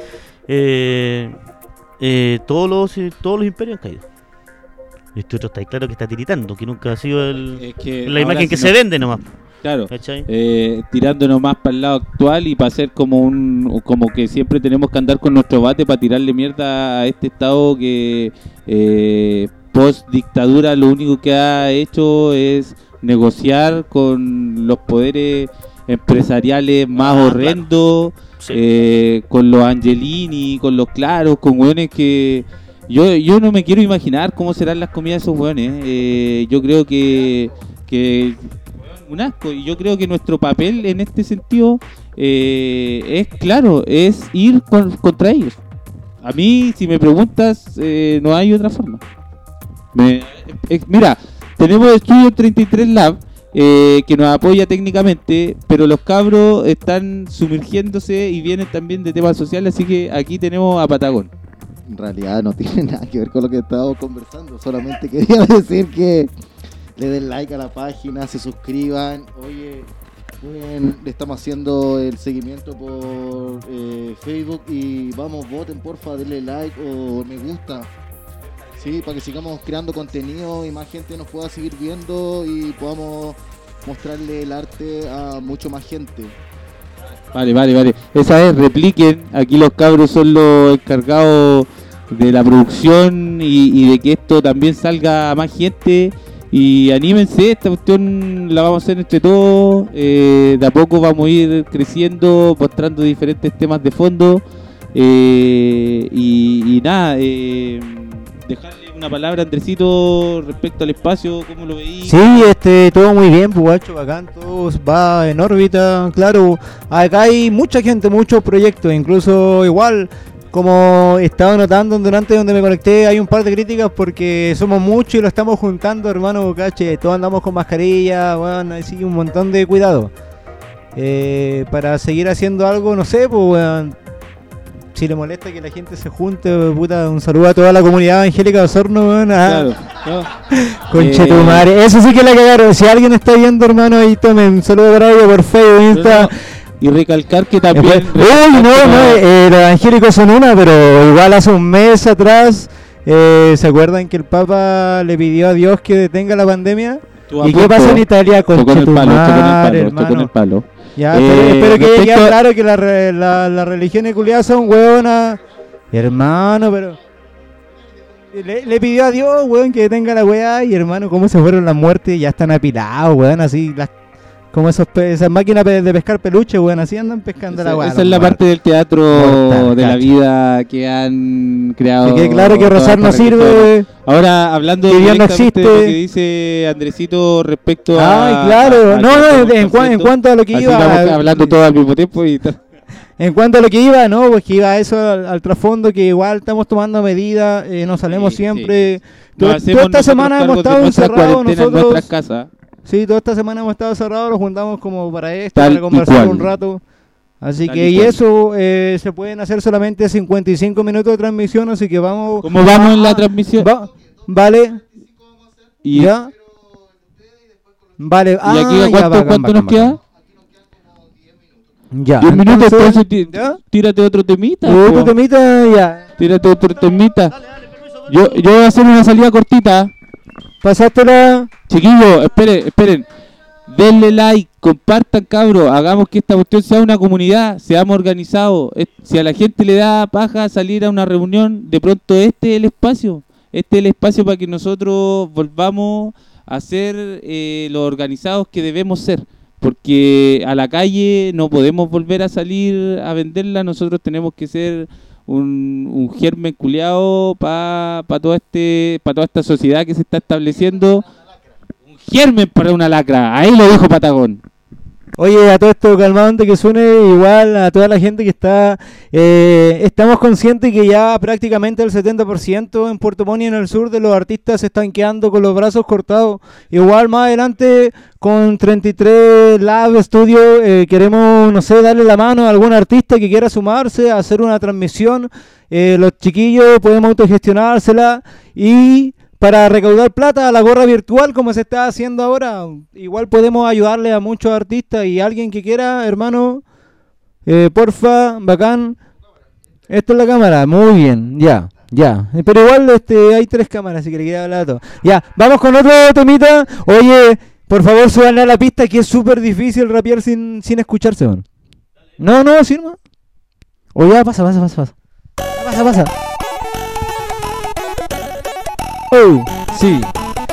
todos los imperios han caído. Este otro está ahí claro que está tiritando, que nunca ha sido la imagen que se vende nomás. Claro, tirándonos más para el lado actual y para hacer como que siempre tenemos que andar con nuestro bate para tirarle mierda a este estado que post dictadura lo único que ha hecho es negociar con los poderes empresariales más horrendos, claro. Sí. Con los Angelini, con los Claros, con hueones que yo no me quiero imaginar cómo serán las comidas de esos hueones. Yo creo que un asco, y yo creo que nuestro papel en este sentido es claro, es ir contra ellos. A mí, si me preguntas, no hay otra forma. Mira, tenemos Estudio 33 Lab, que nos apoya técnicamente, pero los cabros están sumergiéndose y vienen también de temas sociales, así que aquí tenemos a Patagón. En realidad no tiene nada que ver con lo que estábamos conversando, solamente quería decir que le den like a la página, se suscriban. Oye, le estamos haciendo el seguimiento por Facebook y vamos, voten porfa, denle like o me gusta. Sí, para que sigamos creando contenido y más gente nos pueda seguir viendo y podamos mostrarle el arte a mucho más gente. Vale. Esa es, repliquen. Aquí los cabros son los encargados de la producción y de que esto también salga a más gente. Y anímense, esta cuestión la vamos a hacer entre todos. De a poco vamos a ir creciendo, mostrando diferentes temas de fondo. Y nada, dejarle una palabra a Andresito respecto al espacio, ¿cómo lo veis? Sí, todo muy bien, pues guacho, bacán, todo va en órbita, claro. Acá hay mucha gente, muchos proyectos, incluso igual, como estaba notando durante donde me conecté, hay un par de críticas porque somos muchos y lo estamos juntando, hermano, caché, todos andamos con mascarilla, bueno, así un montón de cuidado. Para seguir haciendo algo, no sé, pues, bueno, si le molesta que la gente se junte, puta, un saludo a toda la comunidad evangélica de Osorno, weón. Claro, ¿no? Conche tu madre, eso sí que la cagaron. Si alguien está viendo, hermano, ahí tomen un saludo para ellos por Facebook, Insta. Y recalcar que también... Uy, no, los evangélicos son una, pero igual hace un mes atrás, ¿se acuerdan que el Papa le pidió a Dios que detenga la pandemia? ¿Y qué pasó en Italia? Conche tu madre, hermano. Ya, espero que haya quedado claro que las religiones culiadas son hueonas. Hermano, pero... Le pidió a Dios, weón, que detenga la weá. Y hermano, cómo se fueron las muertes. Ya están apilados, weón, así como esas máquinas de pescar peluche, weón, así andan pescando la weá. Esa es la parte del teatro mortal, de la vida que han creado. Que quede claro que rezar no sirve. Ahora, hablando directamente de lo que dice Andresito respecto a... Ay, claro. En cuanto a lo que así iba... Estamos hablando todo al mismo tiempo y tal. En cuanto a lo que iba, no, pues que iba eso al trasfondo, que igual estamos tomando medidas, nos salemos siempre. Sí. Toda esta semana hemos estado encerrados nosotros. Casa. Sí, toda esta semana hemos estado cerrados, nos juntamos como para esto, Tal para conversar un rato. Así Tal que, y y eso, se pueden hacer solamente 55 minutos de transmisión, así que vamos... ¿Cómo vamos en la transmisión? Vale. ¿Y ¿Ya? Vale. ¿Y aquí cuánto nos queda? Ya. 10 minutos, entonces ¿ya? Tírate otro temita. Otro temita, ya. Tírate otro temita. Yo voy a hacer una salida cortita. Pasátela. Chiquillos, esperen. Denle like, compartan, cabros. Hagamos que esta cuestión sea una comunidad, seamos organizados. Si a la gente le da paja salir a una reunión, de pronto este es el espacio. Este es el espacio para que nosotros volvamos a ser los organizados que debemos ser. Porque a la calle no podemos volver a salir a venderla. Nosotros tenemos que ser un germen culiado para toda esta sociedad que se está estableciendo. Un germen para una lacra. Ahí lo dijo Patagón. Oye, a todo esto, calmado antes que suene, igual a toda la gente que está... estamos conscientes que ya prácticamente el 70% en Puerto Montt y en el sur de los artistas se están quedando con los brazos cortados. Igual más adelante, con 33 Lab Studio, queremos, no sé, darle la mano a algún artista que quiera sumarse a hacer una transmisión. Los chiquillos podemos autogestionársela y... para recaudar plata a la gorra virtual como se está haciendo ahora. Igual podemos ayudarle a muchos artistas y alguien que quiera, hermano, porfa, bacán. Esto es la cámara, muy bien, ya. Pero igual hay 3 cámaras, así que le queda hablar a todo. Ya, vamos con otro temita. Oye, por favor, súbanle a la pista que es súper difícil rapear sin escucharse, man. No, sirva. Oye, ya, pasa. Pasa. Oh, sí.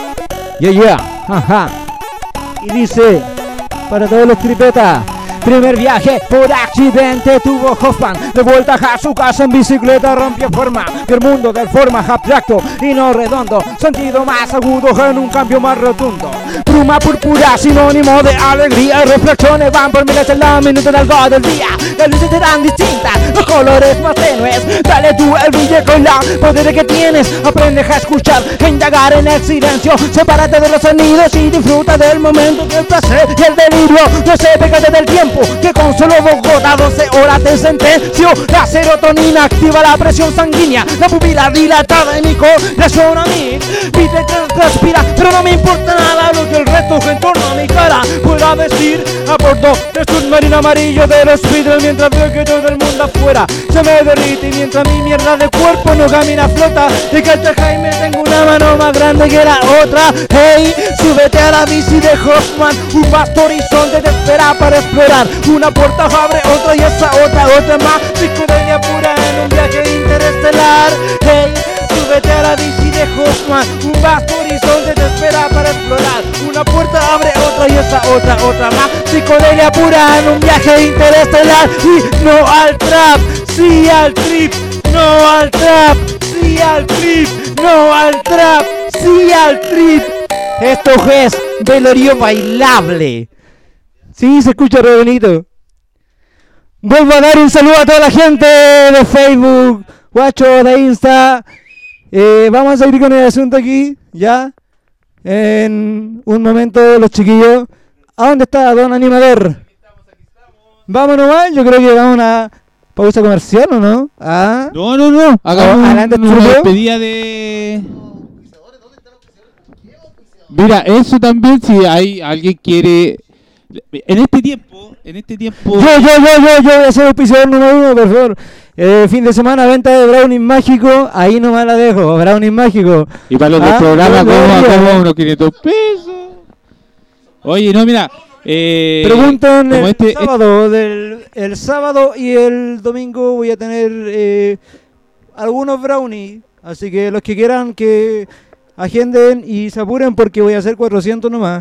Ajá. Y dice, para todos los tripetas, primer viaje por accidente tuvo Hoffman. De vuelta a su casa en bicicleta rompió forma. Y el mundo de forma abstracto y no redondo. Sentido más agudo en un cambio más rotundo. Pluma púrpura, sinónimo de alegría. Y reflexiones van por miles en la minuta de algo del día. Las luces serán distintas, los colores más tenues. Dale tú el brillo con la poder que tienes. Aprende a escuchar, a indagar en el silencio. Sepárate de los sonidos y disfruta del momento, del placer y el delirio. No se pégate del tiempo, que con solo 2 gotas, 12 horas te sentencio. La serotonina activa la presión sanguínea, la pupila dilatada en mi corazón a mí. Pide que transpira, pero no me importa nada lo que el resto que en torno a mi cara pueda decir a bordo de submarino amarillo de los Beatles, mientras veo que todo el mundo afuera se me derrite y mientras mi mierda de cuerpo no camina flota. De cacha Jaime tengo una mano más grande que la otra. Hey, súbete a la bici de Hoffman, un vasto horizonte te espera para explorar. Una puerta abre otra y esa otra más. Psicodelia pura en un viaje interestelar. Hey, súbete a la bici de Hoffman, un vasto horizonte te espera para explorar. Una puerta abre otra y esa otra más. Psicodelia pura en un viaje interestelar. Y no al trap, sí al trip. No al trap, sí al trip. No al trap, sí al trip. Esto es velorio bailable. Sí, se escucha re bonito. Vuelvo a dar un saludo a toda la gente de Facebook, guacho, de Insta. Vamos a seguir con el asunto aquí, ya. En un momento, los chiquillos. ¿A dónde está don animador? Vamos nomás, yo creo que vamos a una pausa comercial, ¿o no? ¿Ah? No. Hagamos adelante, una Tulio. despedida de... Mira, eso también, si hay alguien quiere... En este tiempo... Yo voy a ser auspiciador número 1, por favor. Fin de semana, venta de brownies mágicos. Ahí nomás la dejo, brownies mágicos. Y para los del programa, como unos 500 pesos. Oye, no, mira... Preguntan como el sábado, el sábado y el domingo voy a tener algunos brownies. Así que los que quieran que agenden y se apuren porque voy a hacer 400 nomás.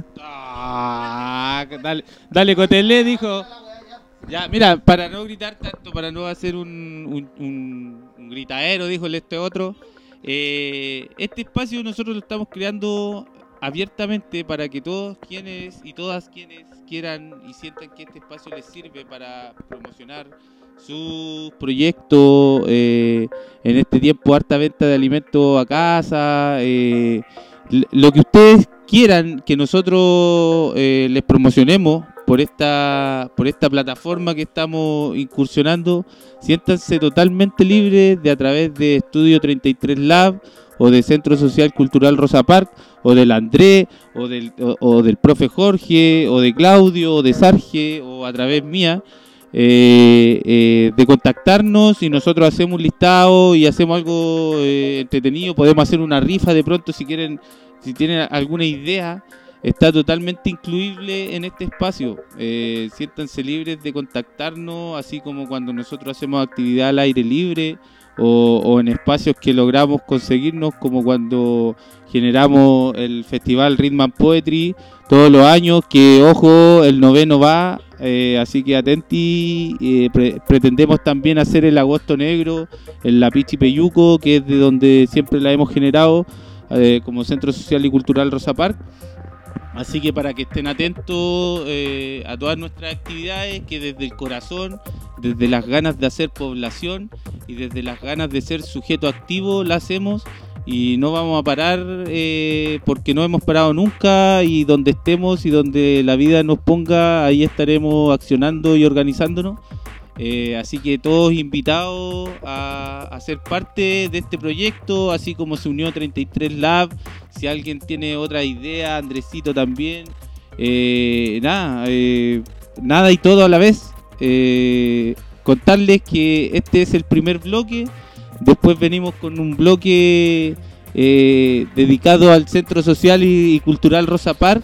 Dale, Cotele, dijo. Ya, mira, para no gritar tanto, para no hacer un gritadero, dijo este otro. Este espacio nosotros lo estamos creando abiertamente para que todos quienes y todas quienes quieran y sientan que este espacio les sirve para promocionar sus proyectos, en este tiempo harta venta de alimentos a casa, lo que ustedes quieran que nosotros les promocionemos por esta plataforma que estamos incursionando, siéntanse totalmente libres de a través de Estudio 33 Lab o de Centro Social Cultural Rosa Park o del André o del profe Jorge o de Claudio o de Sarge o a través mía, de contactarnos y nosotros hacemos un listado y hacemos algo entretenido. Podemos hacer una rifa de pronto si quieren, si tienen alguna idea. Está totalmente incluible en este espacio. Siéntanse libres de contactarnos, así como cuando nosotros hacemos actividad al aire libre o en espacios que logramos conseguirnos, como cuando generamos el festival Rhythm and Poetry todos los años, que ojo, el 9º va, así que atenti. Pretendemos también hacer el Agosto Negro en la Pichi Peyuco, que es de donde siempre la hemos generado, como Centro Social y Cultural Rosa Park. Así que para que estén atentos a todas nuestras actividades, que desde el corazón, desde las ganas de hacer población y desde las ganas de ser sujeto activo, la hacemos y no vamos a parar, porque no hemos parado nunca, y donde estemos y donde la vida nos ponga, ahí estaremos accionando y organizándonos. Así que todos invitados a ser parte de este proyecto, así como se unió 33 Lab. Si alguien tiene otra idea, Andresito también, nada y todo a la vez. Contarles que este es el primer bloque, después venimos con un bloque dedicado al Centro Social y Cultural Rosa Park,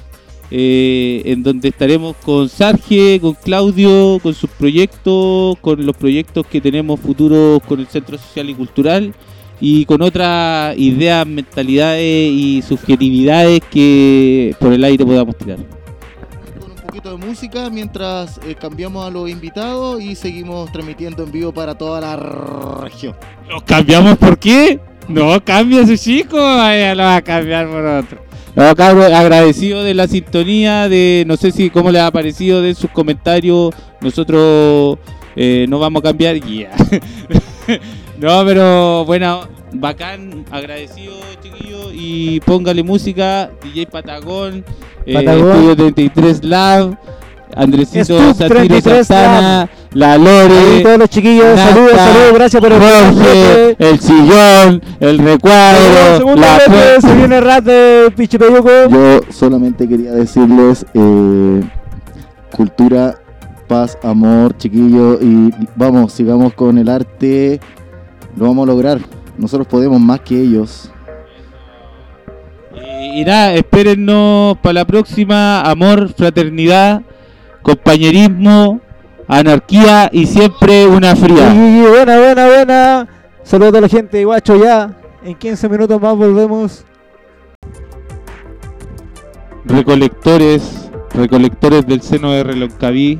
en donde estaremos con Sarge, con Claudio, con sus proyectos, con los proyectos que tenemos futuros con el Centro Social y Cultural, y con otras ideas, mentalidades y subjetividades que por el aire podamos tirar. Con un poquito de música mientras cambiamos a los invitados y seguimos transmitiendo en vivo para toda la región. ¿Los cambiamos por qué? No, cambia su chico, vaya, lo va a cambiar por otro. No, cabrón, agradecido de la sintonía, de no sé si cómo les ha parecido, de sus comentarios. Nosotros no vamos a cambiar. Yeah. No, pero bueno, bacán, agradecido, chiquillos. Y póngale música, DJ Patagón, Estudio 33 Lab, Andresito Satiro Santana, la Lore, Ahí todos los chiquillos, Nata, saludos, gracias por el Jorge, el sillón, el recuadro, segundo la bloque, se viene Rat de Pichipeyuco. Yo solamente quería decirles cultura, paz, amor, chiquillos, y vamos, sigamos con el arte, lo vamos a lograr. Nosotros podemos más que ellos. Y nada, espérennos para la próxima. Amor, fraternidad, compañerismo, anarquía y siempre una fría. Y buena. Saludos a la gente de Guacho ya. En 15 minutos más volvemos. Recolectores del seno de Reloncaví.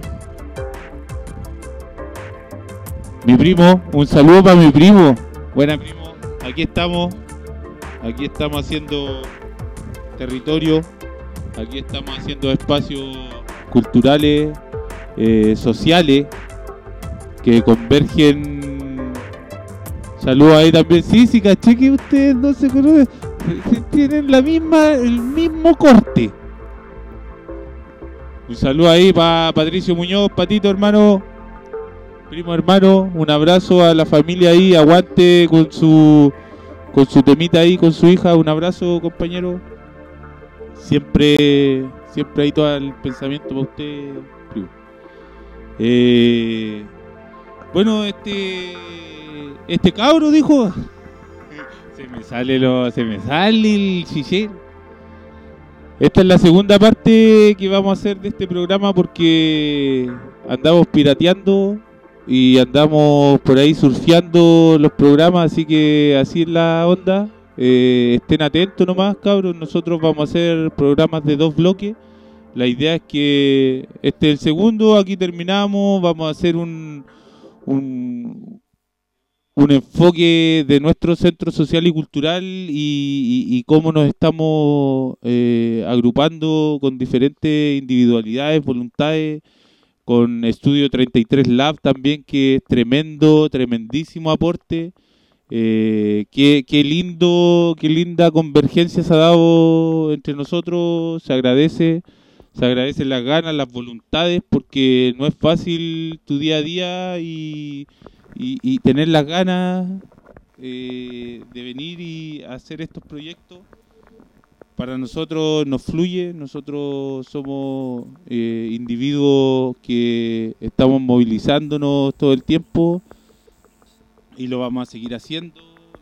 Mi primo, un saludo para mi primo. Buena, primo. Aquí estamos haciendo territorio, aquí estamos haciendo espacios culturales, sociales, que convergen. Saludos ahí también. Sí, caché que ustedes no se conocen, tienen el mismo corte. Un saludo ahí para Patricio Muñoz, Patito hermano, primo hermano, un abrazo a la familia ahí, aguante con su temita ahí, con su hija, un abrazo compañero. Siempre hay todo el pensamiento para usted, primo. Bueno, este cabro dijo, se me sale el chichero. Esta es la segunda parte que vamos a hacer de este programa porque andamos pirateando y andamos por ahí surfeando los programas, así que así es la onda. Estén atentos nomás, cabros. Nosotros vamos a hacer programas de 2 bloques. La idea es que este es el segundo, aquí terminamos. Vamos a hacer un enfoque de nuestro centro social y cultural y cómo nos estamos agrupando con diferentes individualidades, voluntades, con Estudio 33 Lab también, que es tremendísimo aporte. Qué linda convergencia se ha dado entre nosotros. Se agradecen las ganas, las voluntades, porque no es fácil tu día a día y tener las ganas de venir y hacer estos proyectos. Para nosotros nos fluye, nosotros somos individuos que estamos movilizándonos todo el tiempo y lo vamos a seguir haciendo,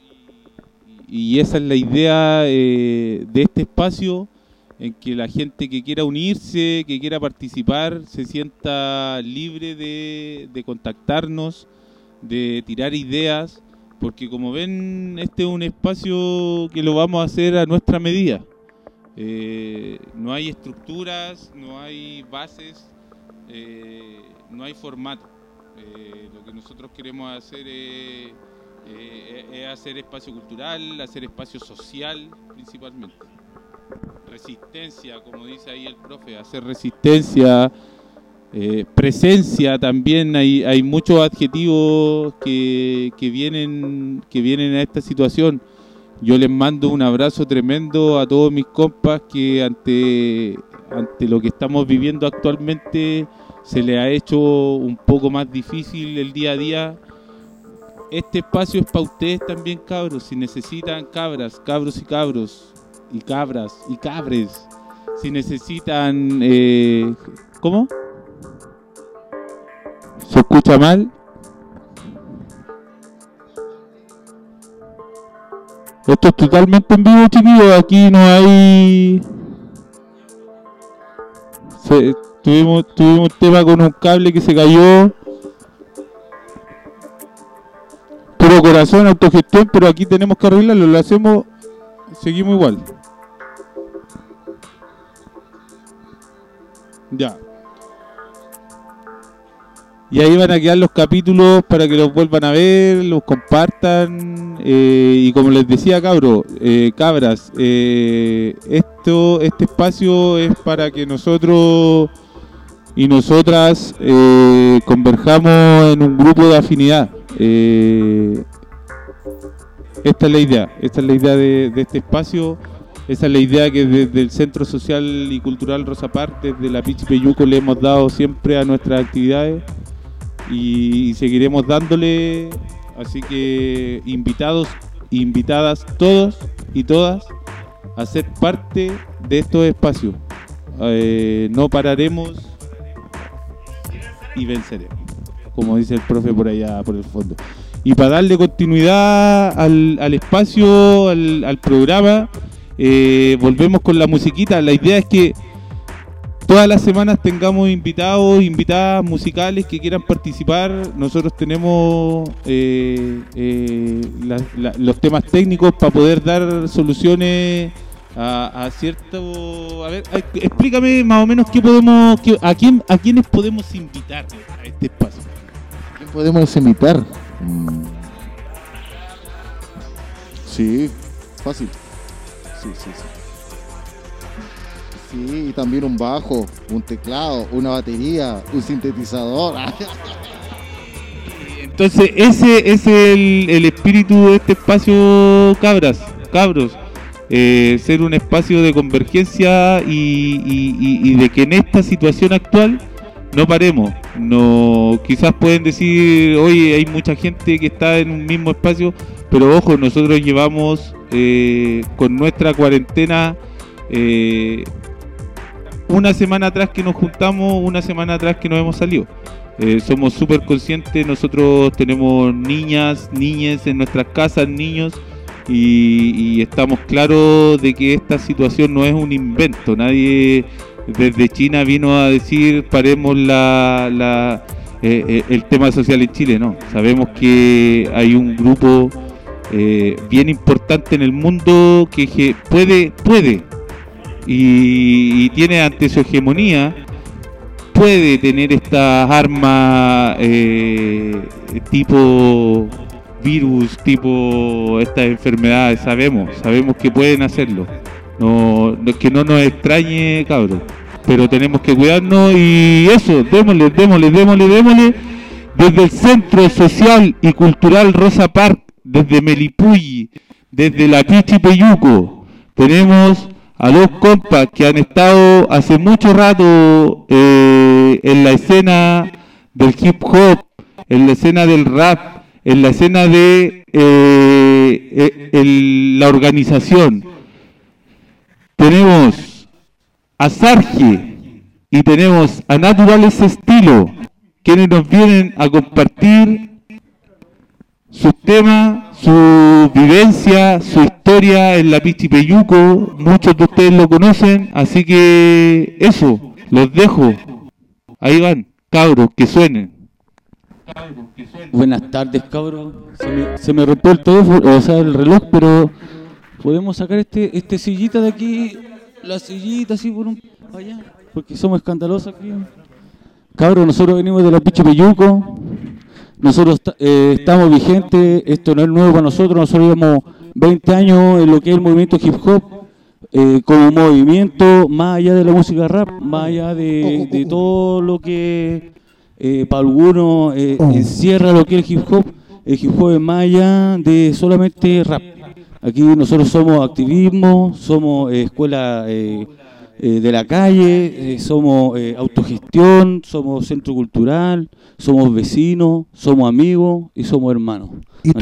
y esa es la idea de este espacio, en que la gente que quiera unirse, que quiera participar, se sienta libre de contactarnos, de tirar ideas, porque como ven, este es un espacio que lo vamos a hacer a nuestra medida. No hay estructuras, no hay bases, no hay formato. Lo que nosotros queremos hacer es hacer espacio cultural, hacer espacio social principalmente. Resistencia, como dice ahí el profe, hacer resistencia, presencia también. Hay muchos adjetivos que vienen a esta situación. Yo les mando un abrazo tremendo a todos mis compas que ante lo que estamos viviendo actualmente se les ha hecho un poco más difícil el día a día. Este espacio es para ustedes también, cabros. Si necesitan cabros y cabras y cabres, si necesitan ¿cómo? ¿Se escucha mal? Esto es totalmente en vivo, chiquillos. Aquí no hay... Tuvimos un tema con un cable que se cayó. Puro corazón, autogestión, pero aquí tenemos que arreglarlo. Lo hacemos, seguimos igual. Ya. Y ahí van a quedar los capítulos para que los vuelvan a ver, los compartan. Y como les decía, cabras, este espacio es para que nosotros y nosotras converjamos en un grupo de afinidad. Esta es la idea de este espacio. Esa es la idea que desde el Centro Social y Cultural Rosa Parks, desde la Pichipeyuco, le hemos dado siempre a nuestras actividades. y seguiremos dándole. Así que invitados, invitadas todos y todas a ser parte de estos espacios. No pararemos y venceremos, como dice el profe por allá por el fondo. Y para darle continuidad al espacio, al programa, volvemos con la musiquita. La idea es que todas las semanas tengamos invitados, invitadas musicales que quieran participar. Nosotros tenemos los temas técnicos para poder dar soluciones a cierto... A ver, explícame más o menos a quiénes podemos invitar a este espacio. ¿A quién podemos invitar? Sí, fácil. Sí. Sí, y también un bajo, un teclado, una batería, un sintetizador. Entonces ese es el espíritu de este espacio, cabros. Ser un espacio de convergencia y de que en esta situación actual no paremos. No, quizás pueden decir, oye, hay mucha gente que está en un mismo espacio, pero ojo, nosotros llevamos con nuestra cuarentena una semana atrás que nos juntamos, una semana atrás que nos hemos salido. Somos súper conscientes, nosotros tenemos niñas, niñes en nuestras casas, niños, y estamos claros de que esta situación no es un invento. Nadie desde China vino a decir paremos el tema social en Chile, no. Sabemos que hay un grupo bien importante en el mundo que puede y tiene ante su hegemonía, puede tener estas armas tipo virus, tipo estas enfermedades. Sabemos que pueden hacerlo. Que no nos extrañe, cabros, pero tenemos que cuidarnos. Y eso, démosle desde el Centro Social y Cultural Rosa Park, desde Melipulli, desde la Pichi Peyuco. Tenemos a los compas que han estado hace mucho rato en la escena del hip hop, en la escena del rap, en la escena de la organización. Tenemos a Sarge y tenemos a Naturales Estilo, quienes nos vienen a compartir sus temas, su vivencia, su historia en la Pichi Peyuco. Muchos de ustedes lo conocen, así que eso, los dejo. Ahí van, cabros, que suenen. Buenas tardes, cabros. Se me rompió el teléfono, o sea, el reloj, pero podemos sacar este sillita de aquí, la sillita así por allá, porque somos escandalosos aquí. Cabros, nosotros venimos de la Pichi Peyuco. Nosotros estamos vigentes, esto no es nuevo para nosotros llevamos 20 años en lo que es el movimiento hip hop, como movimiento, más allá de la música rap, más allá de todo lo que para algunos encierra lo que es el hip hop es más allá de solamente rap. Aquí nosotros somos activismo, somos escuela de la calle, somos autogestión, somos centro cultural, somos vecinos, somos amigos y somos hermanos. ¿Y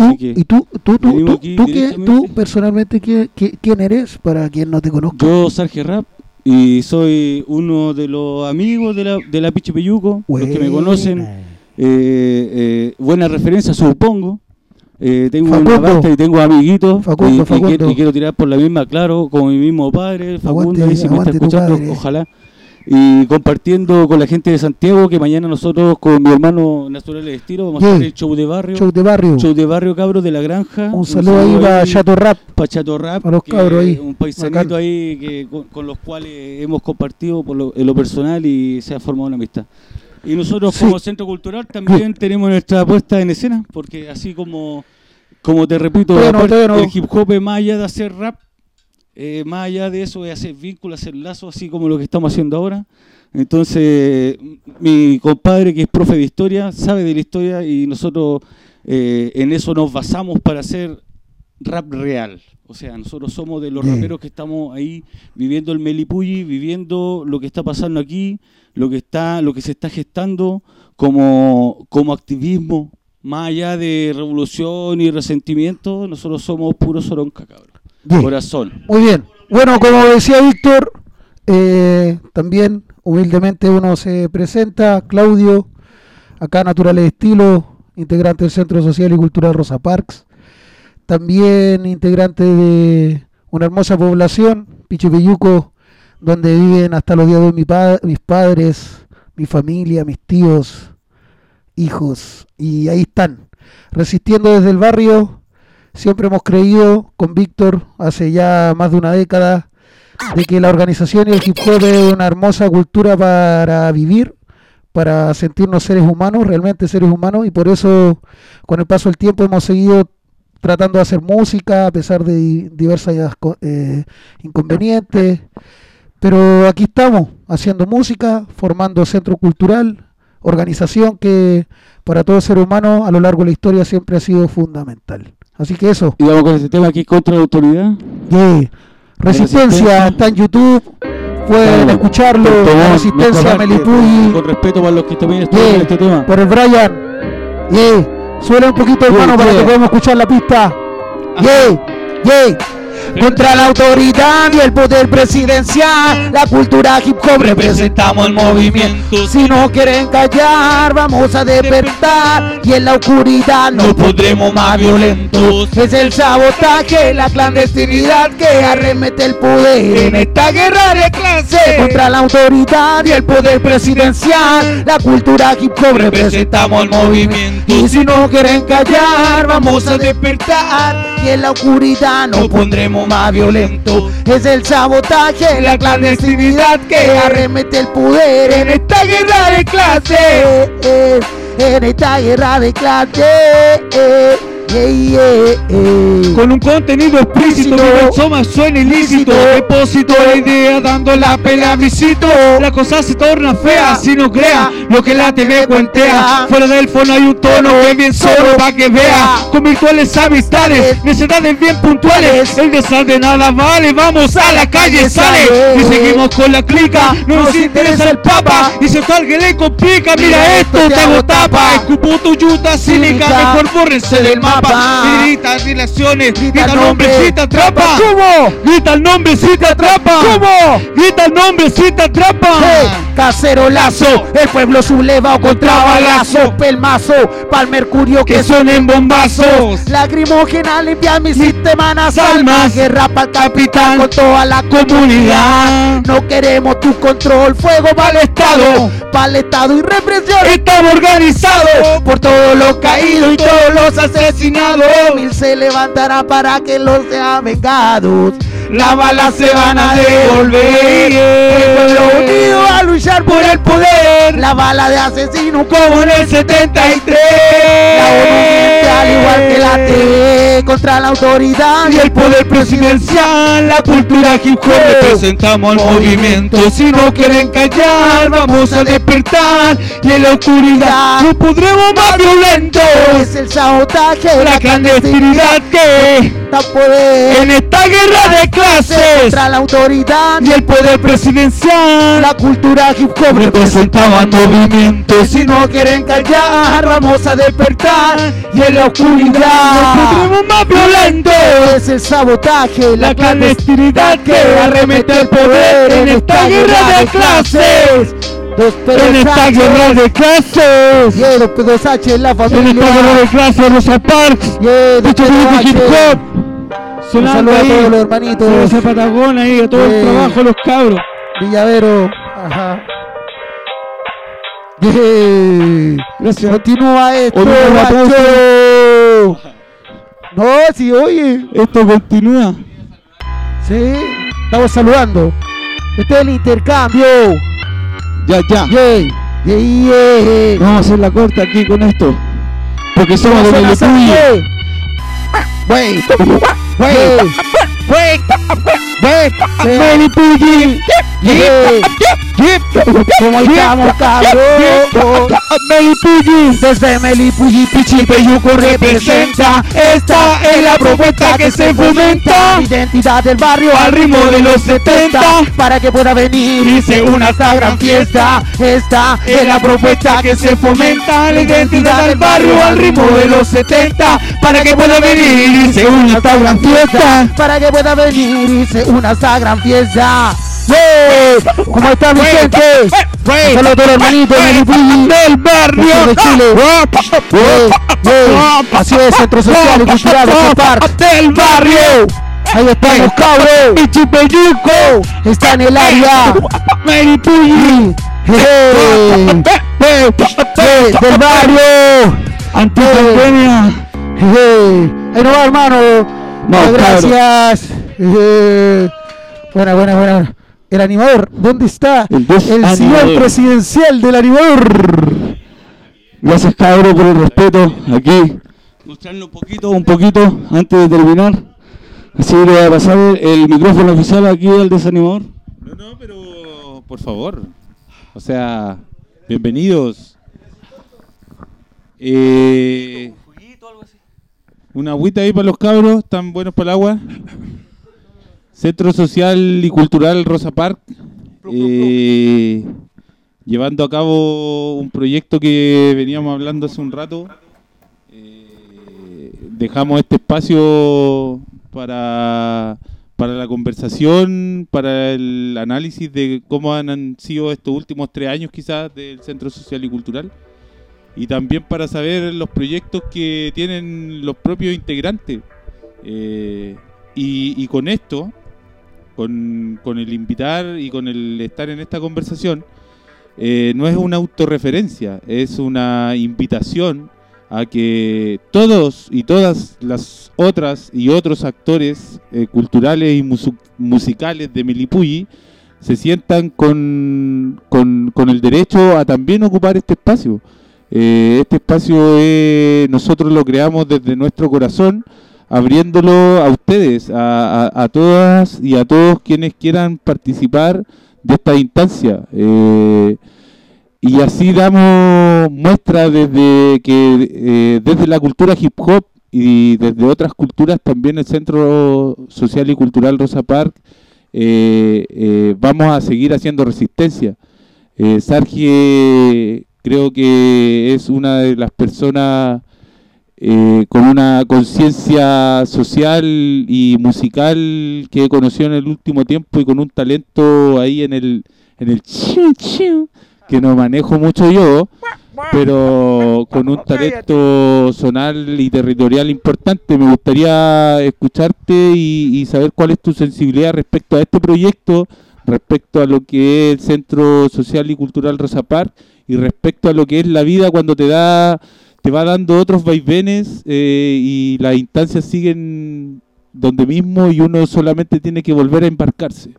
tú personalmente quién eres, para quien no te conozca? Yo, Sarge Rap, y soy uno de los amigos de la Pichi Peyuco, los que me conocen, buena referencia supongo. Tengo Facundo. una basta y tengo amiguitos Facundo. Y quiero tirar por la misma, claro, como mi mismo padre, Facundo, ahí si me está escuchando, ojalá. Y compartiendo con la gente de Santiago, que mañana nosotros con mi hermano Naturales Estilo vamos a hacer el show de barrio. Show de barrio, cabros, de la granja. Un saludo ahí para Chato Rap. Para Chato Rap, a los cabros ahí. Un paisanito ahí que, con los cuales hemos compartido en lo personal y se ha formado una amistad. Y nosotros como Centro Cultural también tenemos nuestra puesta en escena, porque así como te repito, el hip hop es más allá de hacer rap, más allá de eso es hacer vínculos, hacer lazos, así como lo que estamos haciendo ahora. Entonces, mi compadre, que es profe de historia, sabe de la historia y nosotros en eso nos basamos para hacer rap real. O sea, nosotros somos de los Bien. raperos que estamos ahí viviendo el Melipulli, viviendo lo que está pasando aquí, lo que se está gestando como activismo, más allá de revolución y resentimiento. Nosotros somos puro soronca, cabrón. Bien. Corazón. Muy bien. Bueno, como decía Víctor, también humildemente uno se presenta. Claudio, acá Naturales de Estilo, integrante del Centro Social y Cultural Rosa Parks. También integrante de una hermosa población, Pichipeyuco, donde viven hasta los días de hoy mis padres, mi familia, mis tíos, hijos. Y ahí están, resistiendo desde el barrio. Siempre hemos creído con Víctor, hace ya más de una década, de que la organización y el hip hop es una hermosa cultura para vivir, para sentirnos seres humanos, realmente seres humanos, y por eso con el paso del tiempo hemos seguido tratando de hacer música a pesar de diversas inconvenientes, pero aquí estamos haciendo música, formando centro cultural, organización que para todo ser humano a lo largo de la historia siempre ha sido fundamental. Así que eso. Y vamos con este tema aquí contra la autoridad. Yeah. Resistencia está en YouTube, pueden Claro. escucharlo. Tomás, Resistencia me Melipulli. con respeto para los que también estuvieron en este tema. Por el Brian. Suena un poquito hermano para que podamos escuchar la pista. Contra la autoridad y el poder presidencial, la cultura hip hop representamos el movimiento. Si no quieren callar, vamos a despertar y en la oscuridad nos pondremos más violentos. Es el sabotaje, la clandestinidad que arremete el poder en esta guerra de clase. Contra la autoridad y el poder presidencial, la cultura hip hop representamos el movimiento. Y si no quieren callar, vamos a despertar y en la oscuridad nos pondremos más violentos. Es el sabotaje, la clandestinidad que arremete el poder en esta guerra de clase. En esta guerra de clase. Con un contenido explícito, mi persona suena ilícito. Depósito la idea, dando la pelea, visito. La cosa se torna fea si no crea lo que la TV cuentea. Fuera del fono hay un tono que bien solo pa' que vea. Con virtuales amistades, necesidades bien puntuales. El de nada vale, vamos a la calle, sale. Y seguimos con la clica, no nos interesa el papa. Y si a alguien le complica, mira esto, te hago tapa. Escupo tu yuta cínica, mejor bórrense del mapa. Grita dilaciones, grita el nombre si te atrapa. ¿Cómo? Grita el nombre si te atrapa. ¿Cómo? Grita el nombre si te atrapa. Cacerolazo, el pueblo sublevado contra balazo. Pelmazo, pa'l mercurio Que suenen bombazos. lacrimógena limpia mi sistema nasal. Almas. Guerra pa'l capitán con toda la comunidad. No queremos tu control, fuego pa'l Estado y represión. Estamos organizados Por todos los caídos y todos los asesinados. Mil se levantará para que los sean vengados. las balas se van a devolver. El pueblo unido a luchar por el poder. La bala de asesino Como en el 73. La ONU miente al igual que la T contra la autoridad Y el poder presidencial, la cultura hip hop, representamos al movimiento. Si no quieren callar, vamos a despertar. Y en la oscuridad no podremos más violentos. Es el sabotaje, La clandestinidad que da poder en esta guerra de clases contra la autoridad y el poder presidencial, la cultura hip hop representaba al movimiento. Si no quieren callar, vamos a despertar y en la oscuridad no podremos más violentos. es el sabotaje, La clandestinidad que arremete el poder en esta guerra de clases. Dos En esta guerra de clases. Yeah, los P2H en la En esta guerra familia. de clases, Rosa Parks. Yeah, Dicho P2H. hip hop. Un Sonando saludo a ahí. todos los hermanitos. Ese Patagón ahí, a todo el trabajo de los cabros. Villavero. Ajá. Yeah. Gracias. Continúa esto, Oye, un aplauso. macho. No, sí, oye. Esto continúa. Sí, estamos saludando. Este es el intercambio. Ya. Yeah. Vamos a hacer la corta aquí con esto. Porque somos de Zona Melipulli. Sangre. Wey. Melipulli. ¿Cómo estamos, cabrón? Melipulli. Desde Melipulli, Pichipeyuco representa. Esta es la propuesta que se fomenta. identidad del barrio Al ritmo de los 70. para que pueda venir Y se una a esta gran fiesta. Esta Es la propuesta que se fomenta. La identidad del barrio al ritmo de los 70. Para que pueda venir y se una a esta gran fiesta. para que pueda venir y se una a esta gran fiesta. ¡Hey! ¿Cómo está mi gente? Un saludo a todos los hermanitos de Melipulli, del barrio de Chile. Así es, Centro Social y Cultural Rosa Park. del barrio. Ahí estamos, cabros. Pichipeyuco Está en el área. Melipulli. Del barrio. Antipandemia. Ahí no va, hermano. No, Gracias. Buena. El animador, ¿dónde está? El El desanimador. señor presidencial del animador. Gracias, cabros, por el respeto. Aquí, mostrarle un poquito, antes de terminar. Así le voy a pasar el micrófono oficial aquí al desanimador. No, pero por favor. O sea, bienvenidos. Una agüita ahí para los cabros, están buenos para el agua. Centro Social y Cultural Rosa Park, llevando a cabo un proyecto que veníamos hablando hace un rato. Dejamos este espacio para la conversación, para el análisis de cómo han sido estos últimos 3 años quizás del Centro Social y Cultural, y también para saber los proyectos que tienen los propios integrantes. Y con esto, con el invitar y con el estar en esta conversación, no es una autorreferencia, es una invitación a que todos y todas las otras y otros actores culturales y musicales de Melipulli se sientan con el derecho a también ocupar este espacio. Este espacio nosotros lo creamos desde nuestro corazón, abriéndolo a ustedes, a todas y a todos quienes quieran participar de esta instancia. Y así damos muestra desde la cultura hip hop y desde otras culturas también el Centro Social y Cultural Rosa Park vamos a seguir haciendo resistencia. Sarge creo que es una de las personas con una conciencia social y musical que he conocido en el último tiempo, y con un talento ahí en el chiu chiu, que no manejo mucho yo, pero con un talento zonal y territorial importante. Me gustaría escucharte y saber cuál es tu sensibilidad respecto a este proyecto, respecto a lo que es el Centro Social y Cultural Rosa Park, y respecto a lo que es la vida cuando te va dando otros vaivenes y las instancias siguen donde mismo y uno solamente tiene que volver a embarcarse.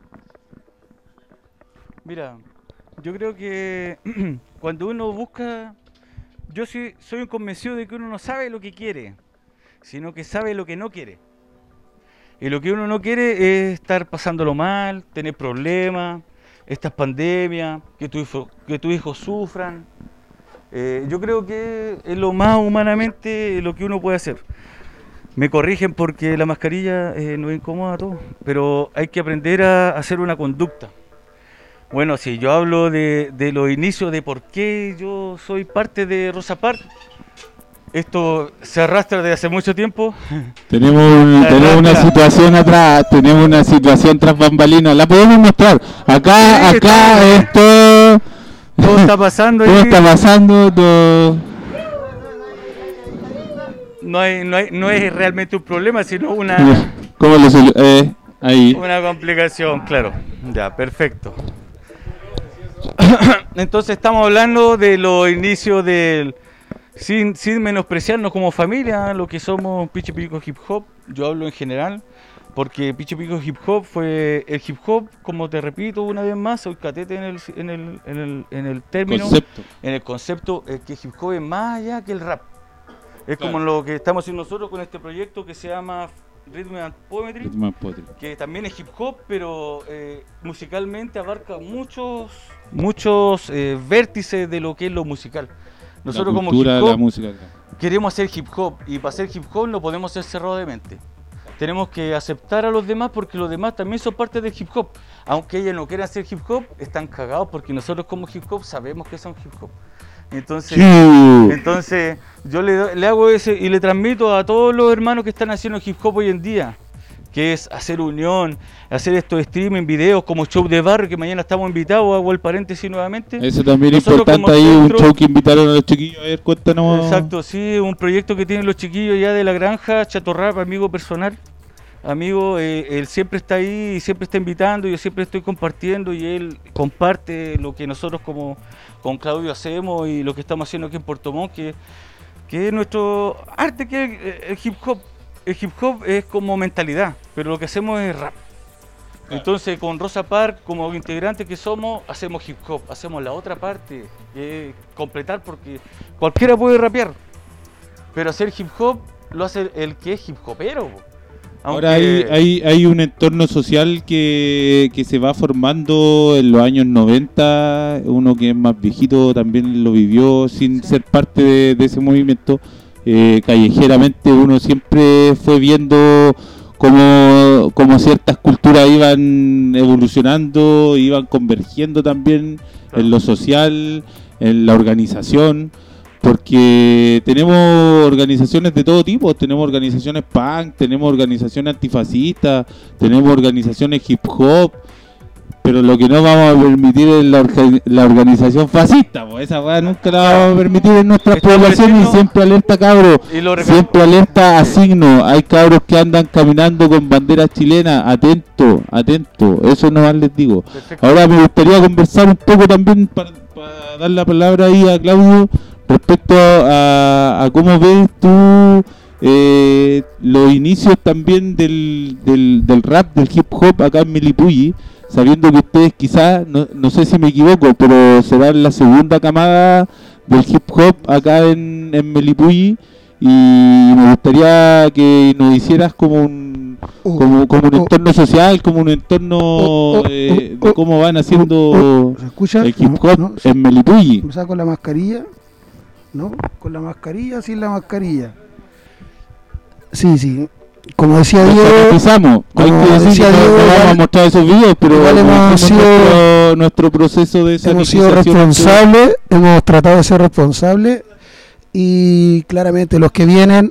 Mira, yo creo que cuando uno busca, yo soy un convencido de que uno no sabe lo que quiere, sino que sabe lo que no quiere. Y lo que uno no quiere es estar pasándolo mal, tener problemas, estas pandemias, que tus hijos sufran. Yo creo que es lo más humanamente lo que uno puede hacer. Me corrigen porque la mascarilla nos incomoda a todos, pero hay que aprender a hacer una conducta. Bueno, si yo hablo de los inicios, de por qué yo soy parte de Rosa Park, esto se arrastra desde hace mucho tiempo. Tenemos una situación atrás, tenemos una situación tras bambalinas, la podemos mostrar. Acá esto... Todo está pasando. Todo está pasando, todo... No es realmente un problema, sino una... ¿Cómo ahí? Una complicación, claro. Ya, perfecto. Entonces estamos hablando de los inicios del... Sin menospreciarnos como familia, lo que somos Pichi Pico Hip Hop. Yo hablo en general, porque Pichi Pico Hip Hop fue el hip hop, como te repito una vez más, soy catete en el término, Concepto. en el concepto, que hip hop es más allá que el rap. Es como lo que estamos haciendo nosotros con este proyecto que se llama Rhythm and Poetry, Rhythm and Poetry. que también es hip hop, pero musicalmente abarca muchos vértices de lo que es lo musical. Nosotros La como cultura, hip hop la música. queremos hacer hip hop, y para hacer hip hop no podemos ser cerrados de mente. Tenemos que aceptar a los demás porque los demás también son parte del hip hop. Aunque ellos no quieran hacer hip hop, están cagados porque nosotros como hip hop sabemos que son hip hop. Entonces yo le hago ese y le transmito a todos los hermanos que están haciendo hip hop hoy en día, que es hacer unión, hacer estos streaming, videos como show de barrio, que mañana estamos invitados, hago el paréntesis nuevamente. Eso también es Nosotros importante como ahí, centro- un show que invitaron a los chiquillos. A ver, cuéntanos. Exacto, sí, un proyecto que tienen los chiquillos ya de la granja, Chatorrap, amigo personal. Amigo, él siempre está ahí y siempre está invitando, yo siempre estoy compartiendo y él comparte lo que nosotros como con Claudio hacemos y lo que estamos haciendo aquí en Puerto Montt, que es nuestro arte, que es el hip hop. El hip hop es como mentalidad, pero lo que hacemos es rap. Entonces con Rosa Parks, como integrantes que somos, hacemos hip hop, hacemos la otra parte, que es completar, porque cualquiera puede rapear, pero hacer hip hop lo hace el que es hip hopero. Ahora hay un entorno social que se va formando en los años 90, uno que es más viejito también lo vivió sin ser parte de ese movimiento. Callejeramente uno siempre fue viendo cómo ciertas culturas iban evolucionando, iban convergiendo también en lo social, en la organización. Porque tenemos organizaciones de todo tipo, tenemos organizaciones punk, tenemos organizaciones antifascistas, tenemos organizaciones hip hop, pero lo que no vamos a permitir es la organización fascista, pues esa weá nunca la vamos a permitir en nuestras Estamos poblaciones. Y diciendo- siempre alerta, cabros, Y lo siempre alerta a signo. Hay cabros que andan caminando con banderas chilenas, atento, eso nomás les digo. Perfecto. Ahora me gustaría conversar un poco también para dar la palabra ahí a Claudio respecto a cómo ves tú los inicios también del rap, del hip hop acá en Melipulli, sabiendo que ustedes quizás, no sé si me equivoco, pero serán la segunda camada del hip hop acá en Melipulli, y me gustaría que nos hicieras como un entorno social, como un entorno de cómo van haciendo ¿Se escucha? el hip hop No, en Melipulli. ¿Me saco la mascarilla? ¿No? Con la mascarilla, sin la mascarilla. Sí. Como decía Nos Diego, sanitizamos. Hay como que decir decía que no Diego, vamos a igual- mostrar esos videos, pero igual hemos hicimos sido- nuestro proceso de hemos sido sanitización. responsables, hemos tratado de ser responsables y claramente los que vienen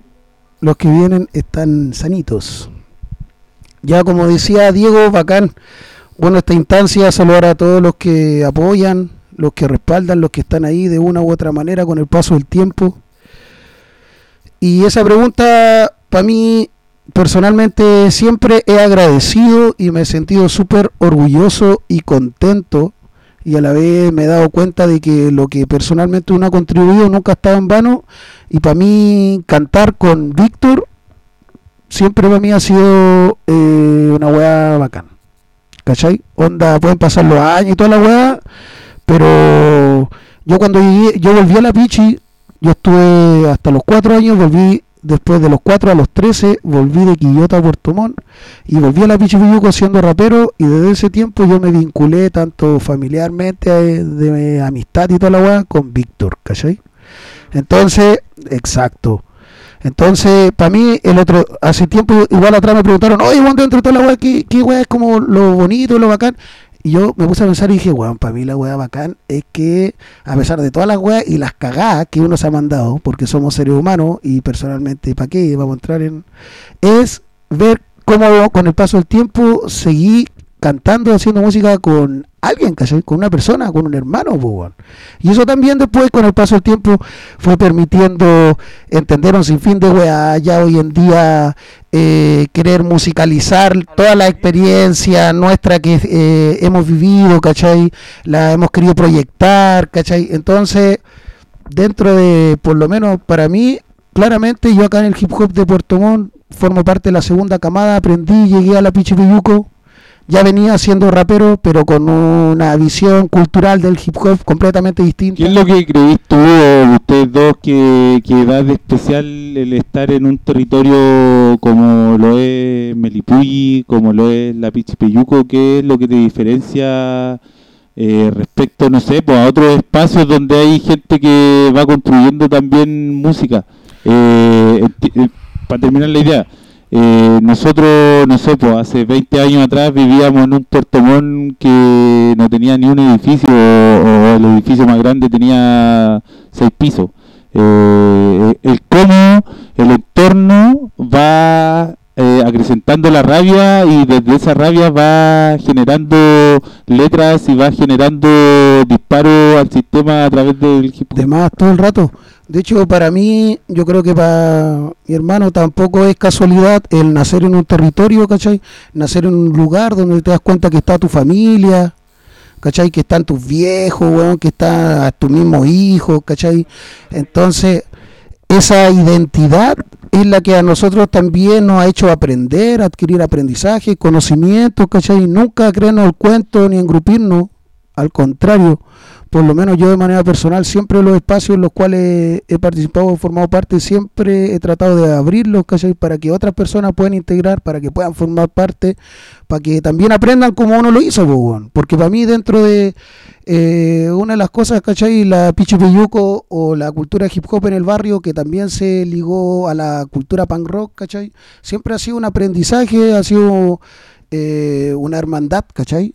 están sanitos. Ya como decía Diego, bacán. Bueno, esta instancia, saludar a todos los que apoyan, los que respaldan, los que están ahí de una u otra manera con el paso del tiempo. Y esa pregunta, para mí, personalmente, siempre he agradecido y me he sentido súper orgulloso y contento. Y a la vez me he dado cuenta de que lo que personalmente uno ha contribuido nunca ha estado en vano. Y para mí, cantar con Víctor siempre para mí ha sido una weá bacán. ¿Cachai? Onda, pueden pasar los años y toda la weá, pero yo cuando llegué, yo volví a la Pichi, yo estuve hasta los 4 años, volví después de los 4 a los 13, volví de Quillota a Puerto Montt y volví a la Pichi Piyuco siendo rapero, y desde ese tiempo yo me vinculé tanto familiarmente de amistad y toda la weá con Víctor, ¿cachai? Entonces, exacto. Entonces, para mí, hace tiempo, igual atrás me preguntaron, oye, Juan, dentro de toda la weá, ¿qué weá es como lo bonito, lo bacán? Y yo me puse a pensar y dije, weón, para mí la weá bacán es que, a pesar de todas las weas y las cagadas que uno se ha mandado, porque somos seres humanos y personalmente, ¿para qué vamos a entrar en...? Es ver cómo con el paso del tiempo seguí cantando, haciendo música con alguien, ¿cachai? Con una persona, con un hermano, pues, weón. Y eso también después, con el paso del tiempo, fue permitiendo entender un sinfín de weas. Ya hoy en día querer musicalizar toda la experiencia nuestra que hemos vivido, ¿cachai? La hemos querido proyectar, ¿cachai? Entonces, dentro de, por lo menos para mí, claramente yo acá en el hip hop de Puerto Montt formo parte de la segunda camada, aprendí, llegué a la Pichi Piyuco, ya venía siendo rapero, pero con una visión cultural del hip hop completamente distinta. ¿Qué es lo que creís tú, o ustedes dos, que da de especial el estar en un territorio como lo es Melipulli, como lo es la Pichipeyuco? ¿Qué es lo que te diferencia respecto, no sé, pues a otros espacios donde hay gente que va construyendo también música? Para terminar la idea, nosotros, no sé, pues hace 20 años atrás vivíamos en un Puerto Montt que no tenía ni un edificio, o el edificio más grande tenía 6 pisos. El cómo el entorno va acrecentando la rabia, y desde esa rabia va generando letras y va generando disparos al sistema a través del hip hop. De más todo el rato. De hecho, para mí, yo creo que para mi hermano tampoco es casualidad el nacer en un territorio, ¿cachai? Nacer en un lugar donde te das cuenta que está tu familia, ¿cachai? Que están tus viejos, weón, que está tu mismo hijo, ¿cachai? Entonces, esa identidad es la que a nosotros también nos ha hecho aprender, adquirir aprendizaje, conocimiento, ¿cachai? Nunca creernos el cuento ni engrupirnos, al contrario. Por lo menos yo de manera personal, siempre los espacios en los cuales he participado, he formado parte, siempre he tratado de abrirlos, ¿cachai? Para que otras personas puedan integrar, para que puedan formar parte, para que también aprendan como uno lo hizo, bueno. Porque para mí dentro de una de las cosas, ¿cachai? La Pichipeyuco o la cultura hip hop en el barrio, que también se ligó a la cultura punk rock, ¿cachai? Siempre ha sido un aprendizaje, ha sido una hermandad, ¿cachai?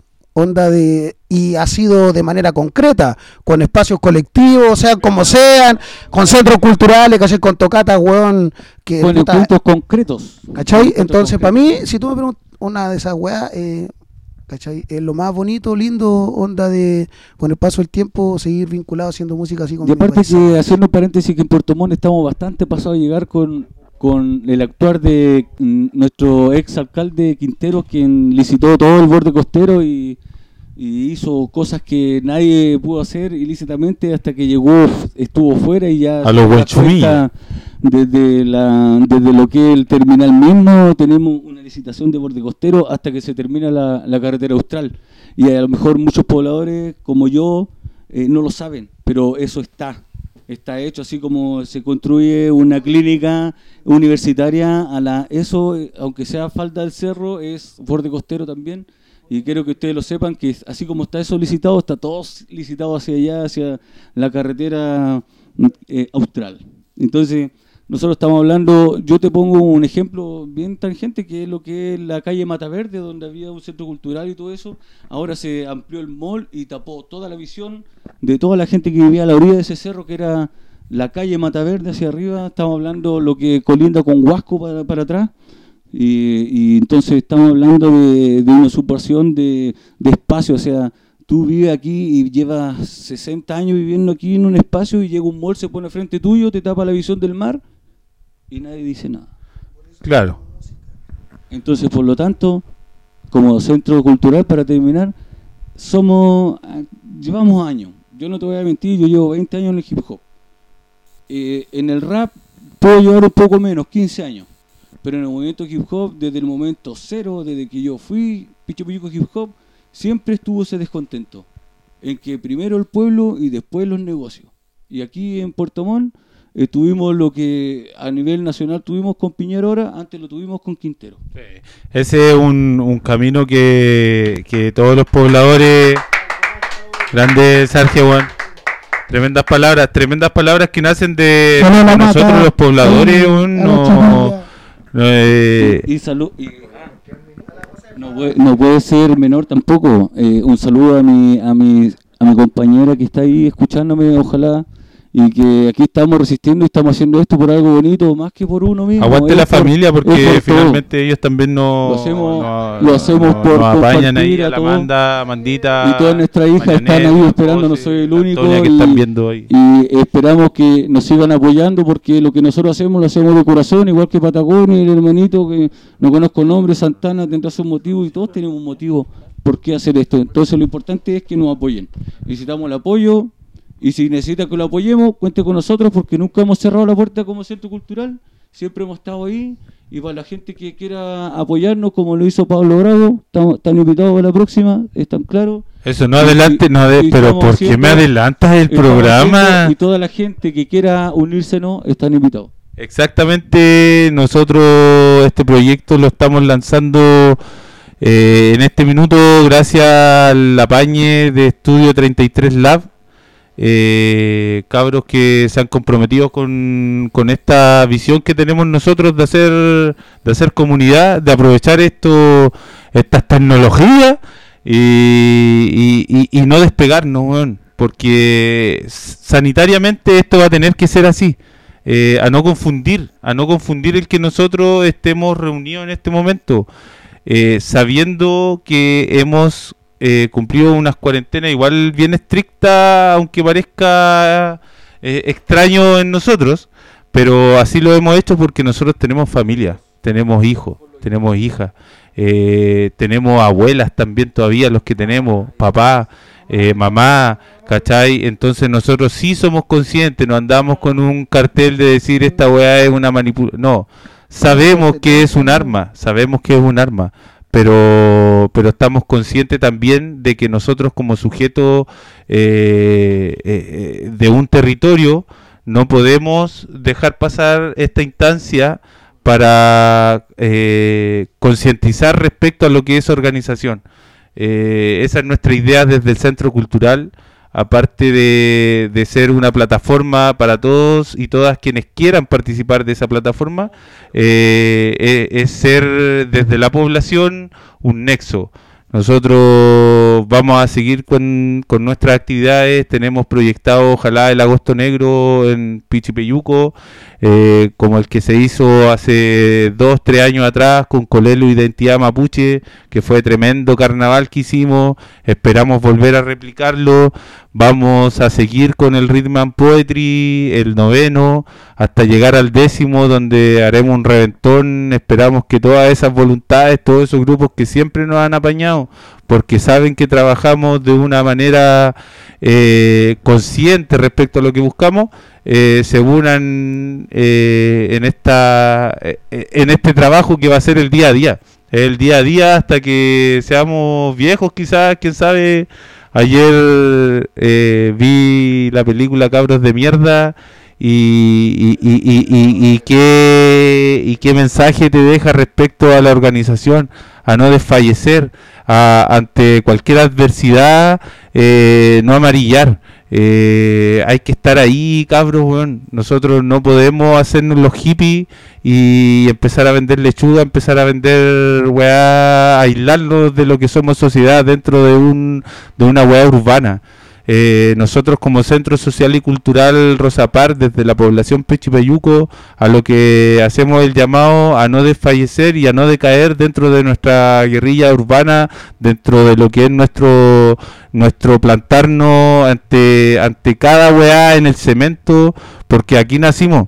Y ha sido de manera concreta, con espacios colectivos, sean como sean, con centros culturales, ¿cachai? Con tocatas, weón, que Con encuentros concretos. ¿cachai? Entonces, para mí, si tú me preguntas una de esas weas, ¿cachai? Es lo más bonito, lindo, onda de, con el paso del tiempo, seguir vinculado haciendo música así como. Y aparte que, haciendo un paréntesis, que en Puerto Montt estamos bastante pasados a llegar con el actuar de nuestro ex alcalde Quinteros, quien licitó todo el borde costero y hizo cosas que nadie pudo hacer ilícitamente hasta que llegó, estuvo fuera, y ya a los Huenchumillas. desde lo que es el terminal mismo tenemos una licitación de borde costero hasta que se termina la carretera austral, y a lo mejor muchos pobladores como yo no lo saben, pero eso está hecho, así como se construye una clínica universitaria eso, aunque sea falda del cerro, es borde costero también. Y quiero que ustedes lo sepan, que así como está eso licitado, está todo licitado hacia allá, hacia la carretera austral. Entonces, nosotros estamos hablando, yo te pongo un ejemplo bien tangente, que es lo que es la calle Mataverde, donde había un centro cultural y todo eso. Ahora se amplió el mall y tapó toda la visión de toda la gente que vivía a la orilla de ese cerro, que era la calle Mataverde hacia arriba. Estamos hablando lo que colinda con Huasco para atrás. Y entonces estamos hablando de una usurpación de espacio. O sea, tú vives aquí y llevas 60 años viviendo aquí en un espacio, y llega un mall, se pone frente tuyo, te tapa la visión del mar y nadie dice nada. Claro. Entonces, por lo tanto, como centro cultural, para terminar, llevamos años. Yo no te voy a mentir, yo llevo 20 años en el hip hop. En el rap puedo llevar un poco menos, 15 años. Pero en el movimiento hip hop, desde el momento cero, desde que yo fui Pichipeyuco hip hop, siempre estuvo ese descontento, en que primero el pueblo y después los negocios. Y aquí en Puerto Montt tuvimos lo que a nivel nacional tuvimos con Piñera ahora, antes lo tuvimos con Quintero. Sí. Ese es un camino que todos los pobladores, grande Sergio, Juan. Tremendas palabras que nacen de nosotros los pobladores, Y salud. No puede ser menor tampoco. Un saludo a mi compañera que está ahí escuchándome, ojalá, y que aquí estamos resistiendo y estamos haciendo esto por algo bonito, más que por uno mismo. Aguante la familia, porque finalmente ellos también lo hacemos por apañan ahí a la Amandita, y todas nuestras hijas están ahí esperando, no soy el único, que están viendo ahí. Y esperamos que nos sigan apoyando, porque lo que nosotros hacemos lo hacemos de corazón, igual que Patagonia, el hermanito que no conozco el nombre, Santana, tendrá su motivo, y todos tenemos un motivo por qué hacer esto. Entonces lo importante es que nos apoyen. Necesitamos el apoyo. Y si necesita que lo apoyemos, cuente con nosotros, porque nunca hemos cerrado la puerta como centro cultural. siempre hemos estado ahí. Y para la gente que quiera apoyarnos, como lo hizo Pablo Bravo, están invitados para la próxima, están claros. Eso, no adelante, pero ¿por qué me adelantas el programa? Y toda la gente que quiera unirse, no, están invitados. Exactamente, nosotros este proyecto lo estamos lanzando en este minuto gracias al apañe de Estudio 33 Lab. Cabros que se han comprometido con esta visión que tenemos nosotros de hacer comunidad, de aprovechar estas tecnologías y no despegarnos, weón, porque sanitariamente esto va a tener que ser así. A no confundir el que nosotros estemos reunidos en este momento, sabiendo que hemos cumplido unas cuarentenas igual bien estrictas, aunque parezca extraño en nosotros, pero así lo hemos hecho porque nosotros tenemos familia, tenemos hijos, tenemos hijas, tenemos abuelas también todavía, los que tenemos, papá, mamá, ¿cachai? Entonces nosotros sí somos conscientes, no andamos con un cartel de decir esta weá es una manipulación, no, sabemos que es un arma, pero estamos conscientes también de que nosotros como sujetos de un territorio no podemos dejar pasar esta instancia para concientizar respecto a lo que es organización. Esa es nuestra idea desde el Centro Cultural, aparte de ser una plataforma para todos y todas quienes quieran participar de esa plataforma, es ser desde la población un nexo. Nosotros vamos a seguir con nuestras actividades, tenemos proyectado ojalá el Agosto Negro en Pichipeyuco, como el que se hizo hace 2-3 años atrás con Colelo Identidad Mapuche, que fue tremendo carnaval que hicimos, esperamos volver a replicarlo, vamos a seguir con el Rhythm and Poetry, el 9º, hasta llegar al 10º, donde haremos un reventón. Esperamos que todas esas voluntades, todos esos grupos que siempre nos han apañado, porque saben que trabajamos de una manera consciente respecto a lo que buscamos, se unan en este trabajo que va a ser el día a día. El día a día hasta que seamos viejos, quizás, quién sabe. Ayer vi la película Cabros de Mierda y qué mensaje te deja respecto a la organización, a no desfallecer ante cualquier adversidad, no amarillar. Hay que estar ahí, cabros, weón. Nosotros no podemos hacernos los hippies y empezar a vender lechuga, empezar a vender weá, aislarlos de lo que somos sociedad dentro de una weá urbana. Nosotros como Centro Social y Cultural Rosa Parks, desde la población Pichipeyuco, a lo que hacemos el llamado a no desfallecer y a no decaer dentro de nuestra guerrilla urbana, dentro de lo que es nuestro plantarnos ante cada weá en el cemento, porque aquí nacimos.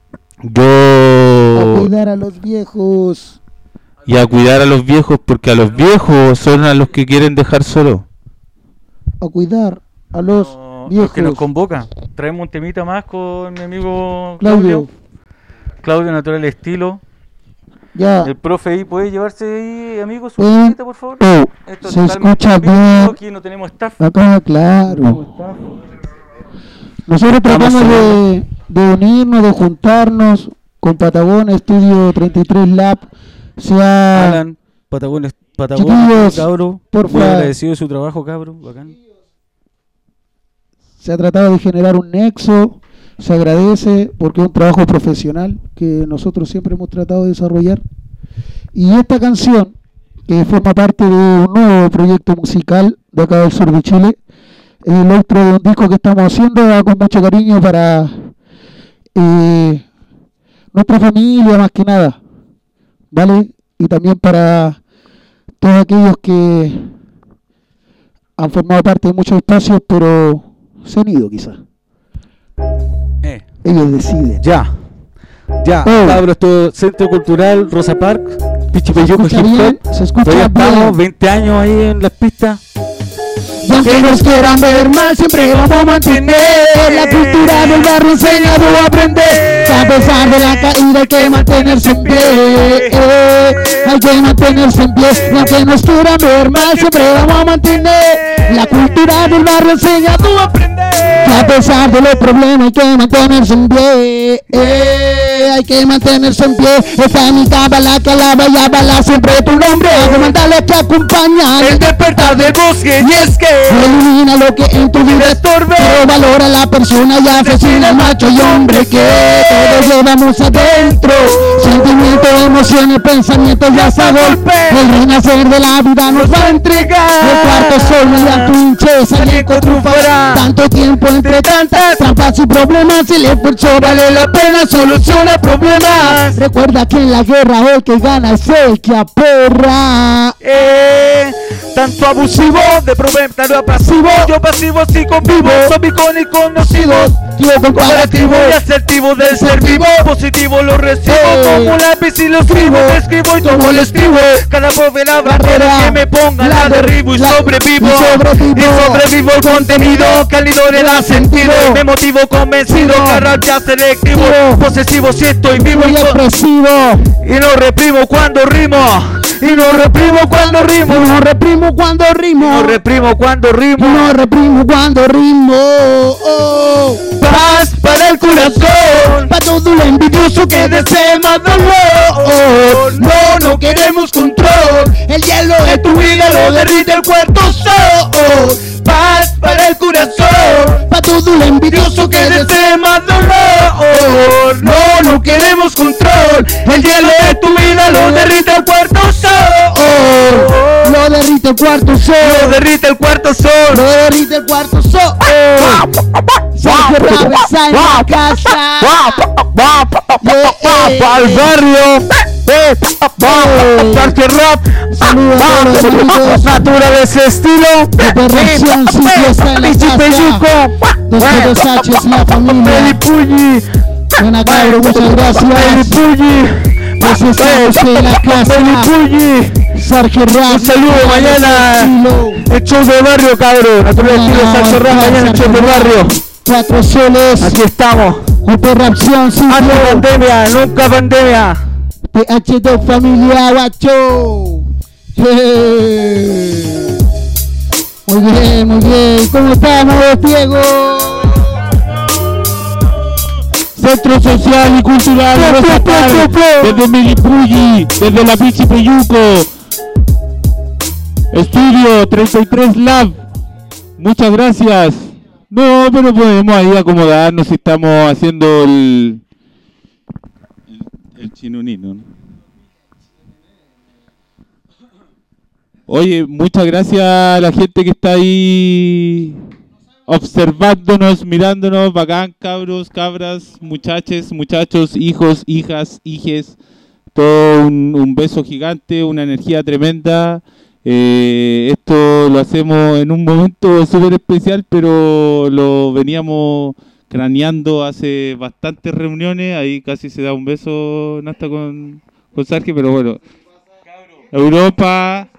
A cuidar a los viejos. Y a cuidar a los viejos, porque a los viejos son a los que quieren dejar solos. A cuidar a los viejos. Que nos convoca. Traemos un temita más con mi amigo Claudio. Claudio Natural Estilo. Ya. El profe ahí, ¿puede llevarse ahí, amigo, su temita, por favor? Esto se escucha bien. Aquí no tenemos staff. Acá, claro. Nosotros tratamos de unirnos, de juntarnos con Patagón Estudio 33 Lab. Alan, Patagón, cabro. Muy agradecido de su trabajo, cabro. Bacán. Se ha tratado de generar un nexo, se agradece porque es un trabajo profesional que nosotros siempre hemos tratado de desarrollar. Y esta canción, que forma parte de un nuevo proyecto musical de acá del sur de Chile, es el otro de un disco que estamos haciendo con mucho cariño para nuestra familia más que nada, ¿vale? Y también para todos aquellos que han formado parte de muchos espacios, pero se han ido quizás. Ellos deciden. Ya, cabros, esto Centro Cultural Rosa Parks, Pichipeyuco, se escucha bien. Estamos bien. 20 años ahí en las pistas. Y aunque nos quieran ver mal, siempre vamos a mantener la cultura del barrio, enseñado a aprender. a pesar de la caída hay que mantenerse en pie, hay que mantenerse en pie, y aunque nos quieran ver mal siempre vamos a mantener la cultura del barrio, enseña tú a aprender, que a pesar de los problemas hay que mantenerse en pie, hay que mantenerse en pie, esta es mi cábala que alaba y avala siempre tu nombre, argumentales que acompañan El despertar del bosque, y es que elimina lo que en tu vida estorbe, pero valora a la persona y asesina al macho y hombre que todos llevamos adentro, sentimientos, emociones, pensamientos y hasta golpe, el renacer de la vida nos va a entregar, el cuarto sol mediante tu hincheza y eco triunfará, tanto tiempo entre tantas trampas y problemas, el esfuerzo vale la pena, soluciona problemas, recuerda que en la guerra el que gana es el que aporra, tanto abusivo de problema, tanto pasivo, yo pasivo sí convivo, zombie con y conocidos, tío comparativo y asertivo del ser vivo, positivo lo recibo, como un lápiz y lo escribo, escribo y todo lo escribo, cada pobre la barrera que me ponga la derribo y sobrevivo, y sobrevivo el contenido, cálido le da sentido, me motivo convencido, carral ya selectivo, posesivo si estoy vivo y expresivo, y no reprimo cuando rimo, y no reprimo cuando rimo, no reprimo cuando rimo, no reprimo cuando rimo, no reprimo cuando rimo, paz para el corazón, para todo el envidioso que desee más dolor, no queremos control, el hielo de tu vida lo derrite el cuarto sol, paz para el corazón, para todo el envidioso que desee más dolor, no queremos control, el hielo de tu vida lo derrite el cuarto sol, lo derrite el cuarto sol, lo derrite el cuarto sol, lo derrite el cuarto sol, Sergio Rap está en la casa, al barrio, Sergio Rap, saludos a todos los amigos, naturales estilo, Percepción sí que está en la casa, Dos Pedos H es la familia, Melipulli, buena cabro, muchas gracias, pues estamos en la casa, Sergio Rap, un saludo mañana, el show de barrio cabrón, natural estilo Sergio Rap, mañana el show de barrio, 4 soles, aquí estamos, Percepción sí antes pandemia, nunca pandemia, PH2 familia guacho, muy bien, ¿cómo estamos Diego? Centro Social y Cultural Rosapal, desde Melipulli, desde la Pichi Peyuco, Estudio 33 Lab, muchas gracias. No, pero podemos ahí acomodarnos si estamos haciendo el chinunino, ¿no? Oye, muchas gracias a la gente que está ahí observándonos, mirándonos, bacán, cabros, cabras, muchaches, muchachos, hijos, hijas, hijes, todo un beso gigante, una energía tremenda. Esto lo hacemos en un momento súper especial, pero lo veníamos craneando hace bastantes reuniones, ahí casi se da un beso Nasta con Sergio, pero bueno, Europa.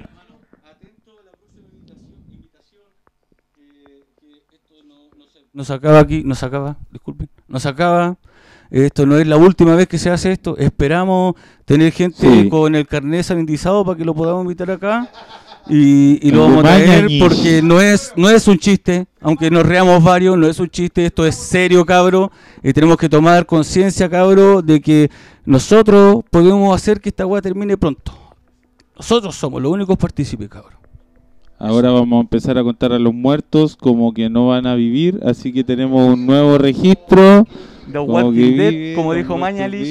Nos acaba aquí, disculpen, nos acaba. Esto no es la última vez que se hace esto. Esperamos tener gente con el carnet sanitizado para que lo podamos invitar acá. Y lo vamos a traer porque no es un chiste, aunque nos reamos varios, no es un chiste, esto es serio, cabro. Y tenemos que tomar conciencia, cabro, de que nosotros podemos hacer que esta weá termine pronto. Nosotros somos los únicos partícipes, cabro. Ahora vamos a empezar a contar a los muertos como que no van a vivir, así que tenemos un nuevo registro. The Walking Dead, como dijo Mañalich.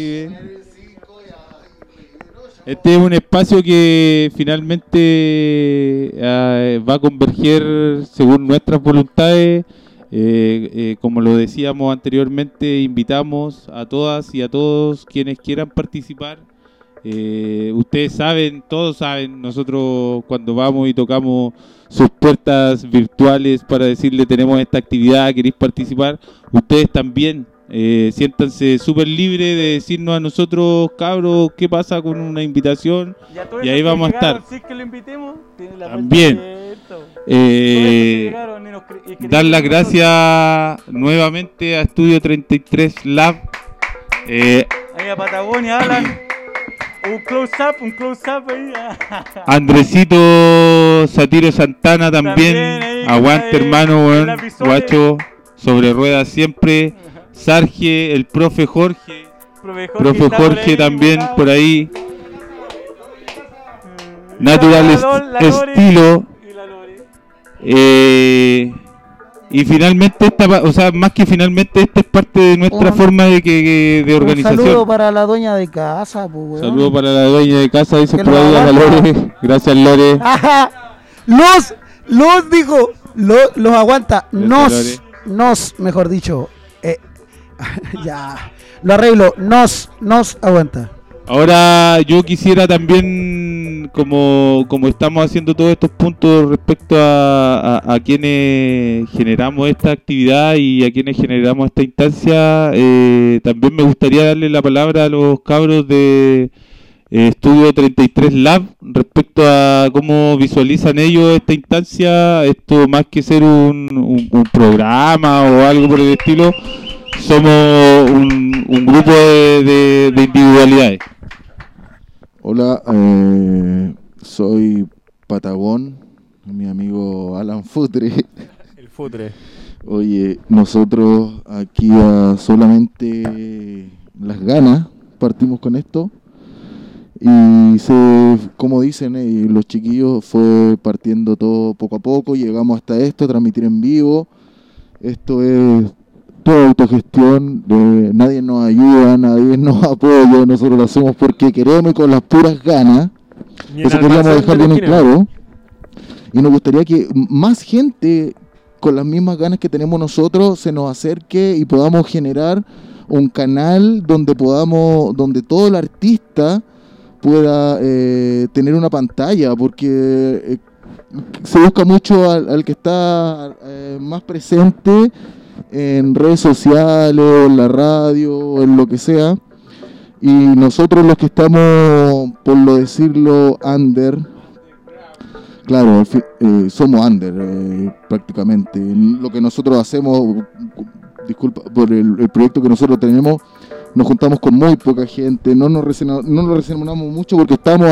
Este es un espacio que finalmente va a converger según nuestras voluntades. Como lo decíamos anteriormente, invitamos a todas y a todos quienes quieran participar. Ustedes saben, todos saben, nosotros cuando vamos y tocamos sus puertas virtuales para decirle tenemos esta actividad, queréis participar, ustedes también siéntanse súper libres de decirnos a nosotros, cabros, qué pasa con una invitación, y ahí vamos a estar. Sí, que lo invitemos, también dar las gracias nuevamente a Estudio 33 Lab Ahí a Patagonia, Alan. Un close-up ahí. Andresito Satiro Santana también. Ahí, Aguante, ahí, hermano, weón. el episodio. Guacho, sobre ruedas siempre. Sarge, el profe Jorge. Profe Jorge también por ahí. Natural Estilo. Y finalmente, más que finalmente, esta es parte de nuestra forma de organización. Un saludo para la dueña de casa, pues, weón. Saludo para la dueña de casa, dice Que por lo ahí a la aguanta. Lore. Gracias, Lore. Los dijo, los aguanta. Lore. Nos, mejor dicho. Ya, lo arreglo. Nos aguanta. Ahora yo quisiera también, como estamos haciendo todos estos puntos respecto a quienes generamos esta actividad y a quienes generamos esta instancia, también me gustaría darle la palabra a los cabros de Estudio 33 Lab respecto a cómo visualizan ellos esta instancia. Esto más que ser un programa o algo por el estilo, somos un grupo de individualidades. Hola, soy Patagón, mi amigo Alan Futre. El Futre. Oye, nosotros aquí a solamente las ganas partimos con esto. Y como dicen los chiquillos, fue partiendo todo poco a poco, llegamos hasta esto, transmitir en vivo. Esto es toda autogestión, nadie nos ayuda, nadie nos apoya, nosotros lo hacemos porque queremos y con las puras ganas. Eso queríamos dejar bien en claro. Y nos gustaría que más gente con las mismas ganas que tenemos nosotros se nos acerque y podamos generar un canal donde todo el artista pueda tener una pantalla, porque se busca mucho al que está más presente en redes sociales, en la radio, en lo que sea, y nosotros los que estamos, por lo decirlo, under, claro, somos under prácticamente. Lo que nosotros hacemos, disculpa, por el proyecto que nosotros tenemos, nos juntamos con muy poca gente, no nos relacionamos mucho porque estamos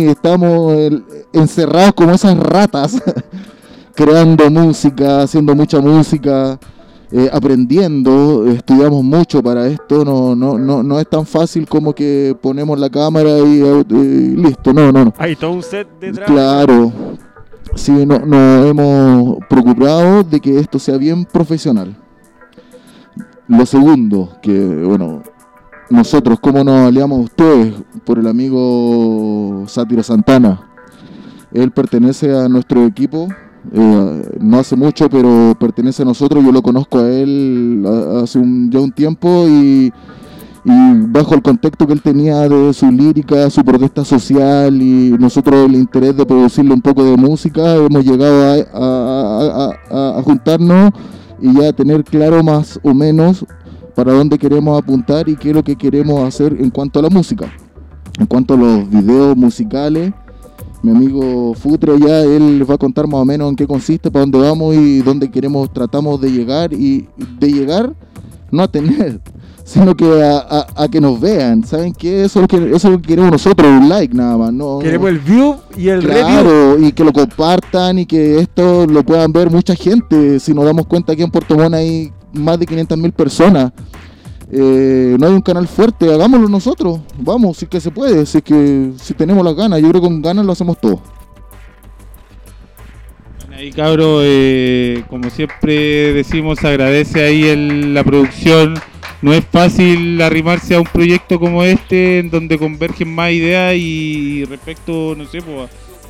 encerrados como esas ratas, creando música, haciendo mucha música, aprendiendo, estudiamos mucho para esto, no es tan fácil como que ponemos la cámara y listo, no. Hay todo un set detrás. Claro, sí, nos hemos preocupado de que esto sea bien profesional. Lo segundo, que bueno, nosotros, ¿cómo nos aliamos a ustedes? Por el amigo Sátiro Santana. Él pertenece a nuestro equipo, no hace mucho, pero pertenece a nosotros. Yo lo conozco a él hace ya un tiempo y bajo el contexto que él tenía de su lírica, su protesta social y nosotros el interés de producirle un poco de música, hemos llegado a juntarnos y ya tener claro más o menos para dónde queremos apuntar y qué es lo que queremos hacer en cuanto a la música. En cuanto a los videos musicales, mi amigo Futre ya, él va a contar más o menos en qué consiste, para dónde vamos y dónde tratamos de llegar, y de llegar no a tener, sino que a que nos vean. ¿Saben qué? Eso es lo que queremos nosotros, un like nada más. No, Queremos el view y el review. Claro, y que lo compartan y que esto lo puedan ver mucha gente. Si nos damos cuenta, aquí en Puerto Montt hay más de 500.000 personas. No hay un canal fuerte, hagámoslo nosotros. Vamos, si es que se puede, si tenemos las ganas. Yo creo que con ganas lo hacemos todo. Ahí, cabro, como siempre decimos, agradece ahí la producción. No es fácil arrimarse a un proyecto como este, en donde convergen más ideas y respecto, no sé, pues...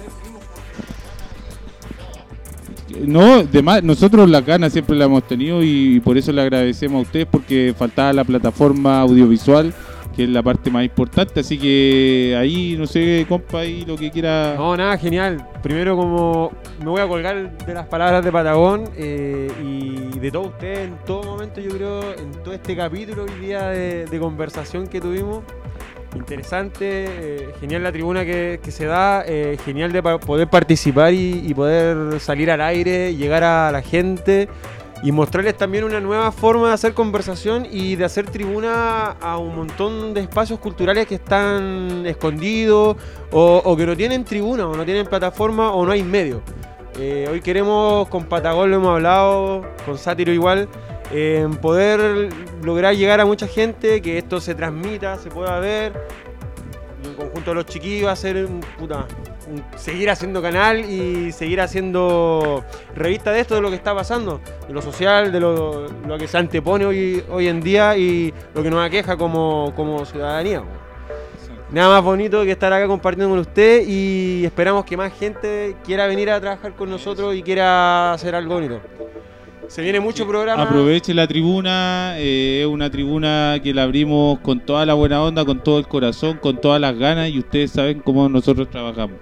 No, nosotros la gana siempre la hemos tenido y por eso le agradecemos a ustedes, porque faltaba la plataforma audiovisual, que es la parte más importante, así que ahí, no sé, compa, ahí lo que quiera... No, nada, genial. Primero, como me voy a colgar de las palabras de Patagón y de todos ustedes en todo momento, yo creo, en todo este capítulo hoy día de conversación que tuvimos. Interesante, genial la tribuna que se da, genial de poder participar y poder salir al aire, llegar a la gente y mostrarles también una nueva forma de hacer conversación y de hacer tribuna a un montón de espacios culturales que están escondidos o que no tienen tribuna o no tienen plataforma o no hay medio. Hoy queremos, con Patagón lo hemos hablado, con Sátiro igual, poder lograr llegar a mucha gente, que esto se transmita, se pueda ver. Y en conjunto de los chiquillos hacer seguir haciendo canal y seguir haciendo revista de esto, de lo que está pasando, de lo social, de lo que se antepone hoy en día y lo que nos aqueja como ciudadanía. Nada más bonito que estar acá compartiendo con usted y esperamos que más gente quiera venir a trabajar con nosotros y quiera hacer algo bonito. Se viene mucho programa. Aproveche la tribuna, es una tribuna que la abrimos con toda la buena onda, con todo el corazón, con todas las ganas, y ustedes saben cómo nosotros trabajamos.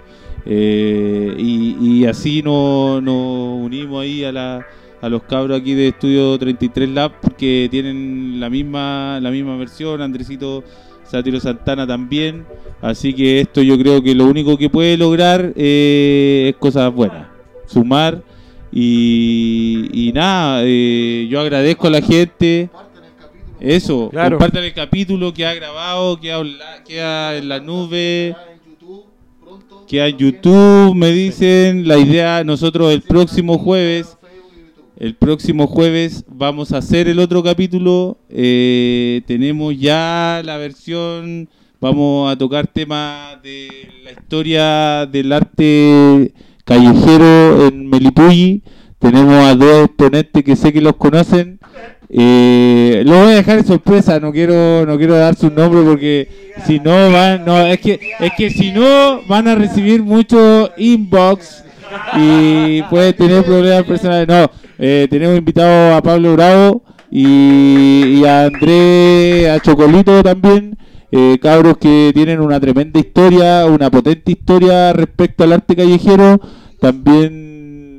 Y así nos unimos ahí a los cabros aquí de Estudio 33 Lab, porque tienen la misma versión, Andresito Sátiro Santana también, así que esto yo creo que lo único que puede lograr es cosas buenas, sumar. Y nada, yo agradezco a la gente. Eso, claro. Compartan el capítulo, queda grabado, queda en la nube, queda en YouTube, me dicen. La idea, nosotros el próximo jueves vamos a hacer el otro capítulo. Tenemos ya la versión, vamos a tocar temas de la historia del arte callejero en Melipulli. Tenemos a dos exponentes que sé que los conocen. Lo voy a dejar en sorpresa, no quiero dar su nombre porque si no es que si no van a recibir mucho inbox y puede tener problemas personales. No, tenemos invitado a Pablo Bravo y a Andrés, a Chocolito también. Cabros que tienen una tremenda historia, una potente historia respecto al arte callejero. También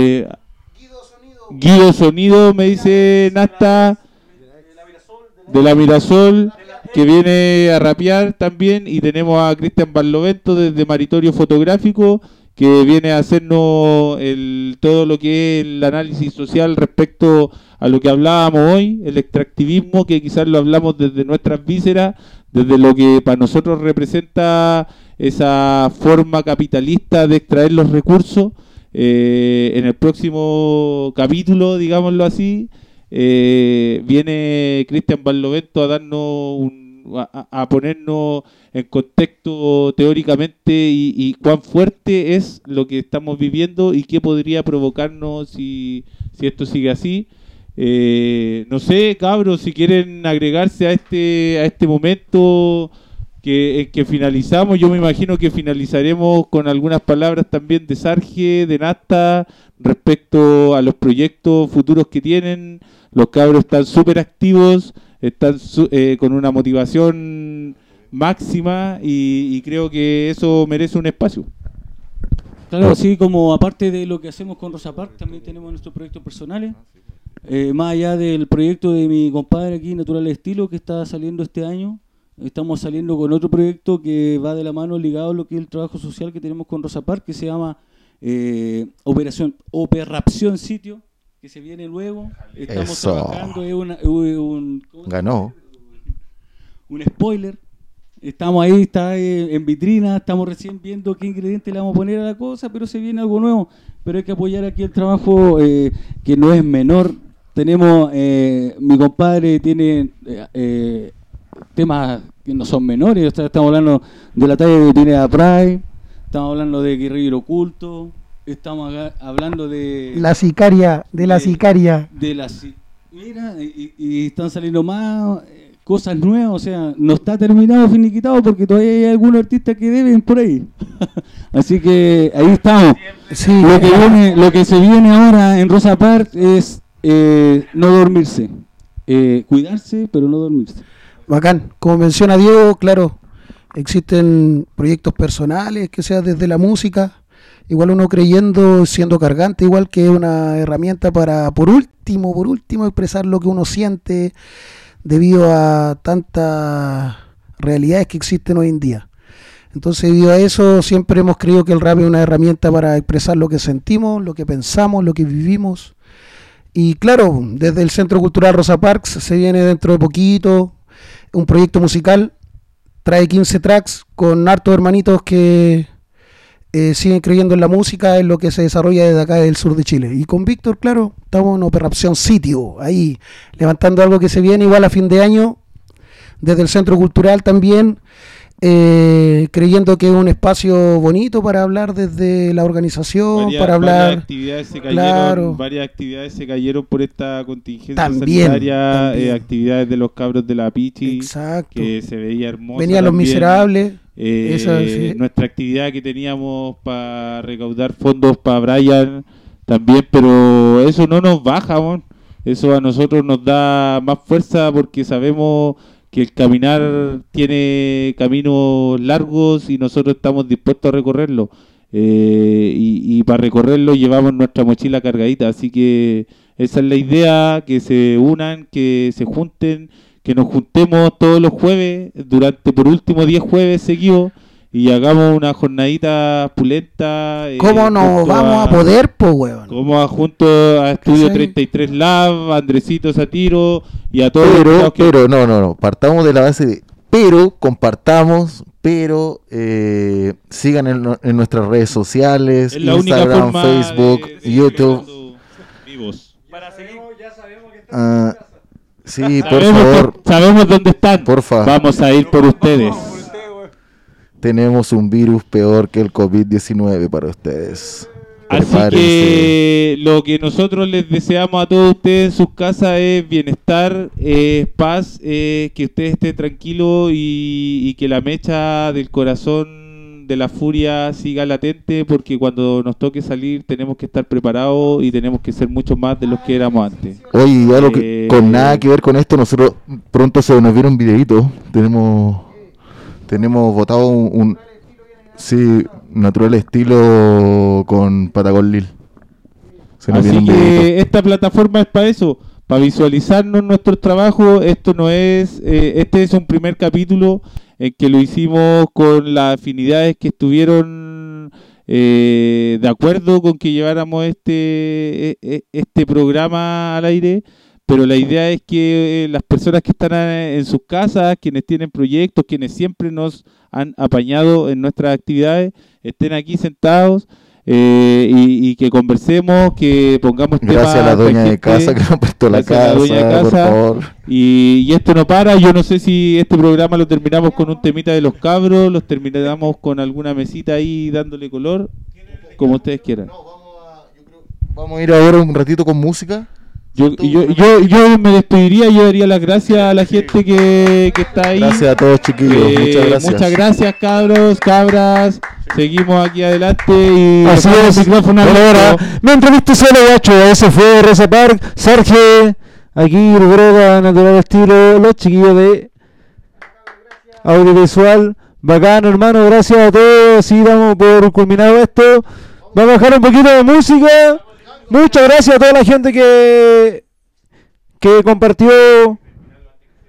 Guido Sonido, me dice Nasta, de la Mirasol, que viene a rapear también. Y tenemos a Cristian Barlovento desde Maritorio Fotográfico, que viene a hacernos todo lo que es el análisis social respecto a lo que hablábamos hoy, el extractivismo, que quizás lo hablamos desde nuestras vísceras, desde lo que para nosotros representa esa forma capitalista de extraer los recursos. En el próximo capítulo, digámoslo así, viene Cristian Barlovento a darnos a ponernos en contexto teóricamente y cuán fuerte es lo que estamos viviendo y qué podría provocarnos si esto sigue así. No sé, cabros, si quieren agregarse a este momento que finalizamos. Yo me imagino que finalizaremos con algunas palabras también de Sarge, de Nasta, respecto a los proyectos futuros que tienen. Los cabros están súper activos, están con una motivación máxima y creo que eso merece un espacio. Claro, así como aparte de lo que hacemos con Rosa Parks, también tenemos nuestros proyectos personales. Más allá del proyecto de mi compadre aquí, Natural Estilo, que está saliendo este año, estamos saliendo con otro proyecto que va de la mano ligado a lo que es el trabajo social que tenemos con Rosa Parks, que se llama Operación Sitio, que se viene luego. Estamos trabajando, ganó un spoiler. Estamos ahí, está en vitrina, estamos recién viendo qué ingredientes le vamos a poner a la cosa, pero se viene algo nuevo. Pero hay que apoyar aquí el trabajo que no es menor. Tenemos, mi compadre tiene temas que no son menores. O sea, estamos hablando de la talla que tiene a Pride, estamos hablando de Guerrillero Oculto, estamos hablando de... La sicaria, Mira, y están saliendo más... cosas nuevas, o sea, no está terminado, finiquitado, porque todavía hay algunos artistas que deben por ahí. Así que ahí estamos. Sí. Lo que se viene ahora en Rosa Parks es no dormirse. Cuidarse, pero no dormirse. Bacán. Como menciona Diego, claro, existen proyectos personales, que sea desde la música, igual uno creyendo, siendo cargante, igual que una herramienta para, por último, expresar lo que uno siente, debido a tantas realidades que existen hoy en día. Entonces, debido a eso, siempre hemos creído que el rap es una herramienta para expresar lo que sentimos, lo que pensamos, lo que vivimos, Y claro, desde el Centro Cultural Rosa Parks se viene dentro de poquito un proyecto musical, trae 15 tracks con hartos hermanitos que siguen creyendo en la música, en lo que se desarrolla desde acá del sur de Chile. Y con Víctor, claro, estamos en Operación Sitio, ahí, levantando algo que se viene igual a fin de año, desde el Centro Cultural también, creyendo que es un espacio bonito para hablar desde la organización, para hablar... Varias actividades se cayeron por esta contingencia también, sanitaria, también. Actividades de los cabros de la Pichi, exacto, que se veía hermosa. Venían Los Miserables. Nuestra actividad que teníamos para recaudar fondos para Brian también, pero eso no nos baja, eso a nosotros nos da más fuerza porque sabemos que el caminar tiene caminos largos y nosotros estamos dispuestos a recorrerlo, y para recorrerlo llevamos nuestra mochila cargadita, así que esa es la idea, que se unan, que se junten, que nos juntemos todos los jueves, por último 10 jueves seguidos, y hagamos una jornadita pulenta. ¿Cómo no vamos a poder, po, weón? Como junto a Estudio 33 Lab, Andresito Satiro y a todos pero no, partamos de la base de, pero compartamos, pero sigan en nuestras redes sociales, Instagram, Facebook, YouTube. Vivos. Para seguir, ya sabemos que estamos sí, por favor. Sabemos dónde están. Porfa. Vamos a ir por ustedes. Tenemos un virus peor que el COVID-19 para ustedes. Así que lo que nosotros les deseamos a todos ustedes en sus casas es bienestar, paz, que ustedes estén tranquilos y que la mecha del corazón de la furia siga latente, porque cuando nos toque salir tenemos que estar preparados y tenemos que ser mucho más de los que éramos antes. Oye, ya que con nada que ver con esto, nosotros pronto se nos viene un videito. Tenemos votado un natural estilo con Patagón Lil. Así que esta plataforma es para eso, para visualizarnos nuestros trabajos. Esto no es, este es un primer capítulo en que lo hicimos con las afinidades que estuvieron de acuerdo con que lleváramos este programa al aire. Pero la idea es que las personas que están en sus casas, quienes tienen proyectos, quienes siempre nos han apañado en nuestras actividades, estén aquí sentados y que conversemos, que pongamos temas. Gracias a la dueña de casa que nos prestó la casa, por favor. Y esto no para. Yo no sé si este programa lo terminamos con un temita de los cabros, los terminamos con alguna mesita ahí dándole color, como ustedes quieran. Vamos a ir ahora un ratito con música. Yo me despediría, yo daría las gracias a la gente que está ahí. Gracias a todos, chiquillos, muchas gracias. Muchas gracias, cabros, cabras. Seguimos aquí adelante y así es, micrófono ahora. Me entrevisté solo, gacho. Ese fue Rosa Park, Sergio, aquí Rubroga, Natural Estilo, los chiquillos de Audiovisual. Bacano, hermano, gracias a todos. Y damos por culminado esto. Vamos a dejar un poquito de música. Muchas gracias a toda la gente que compartió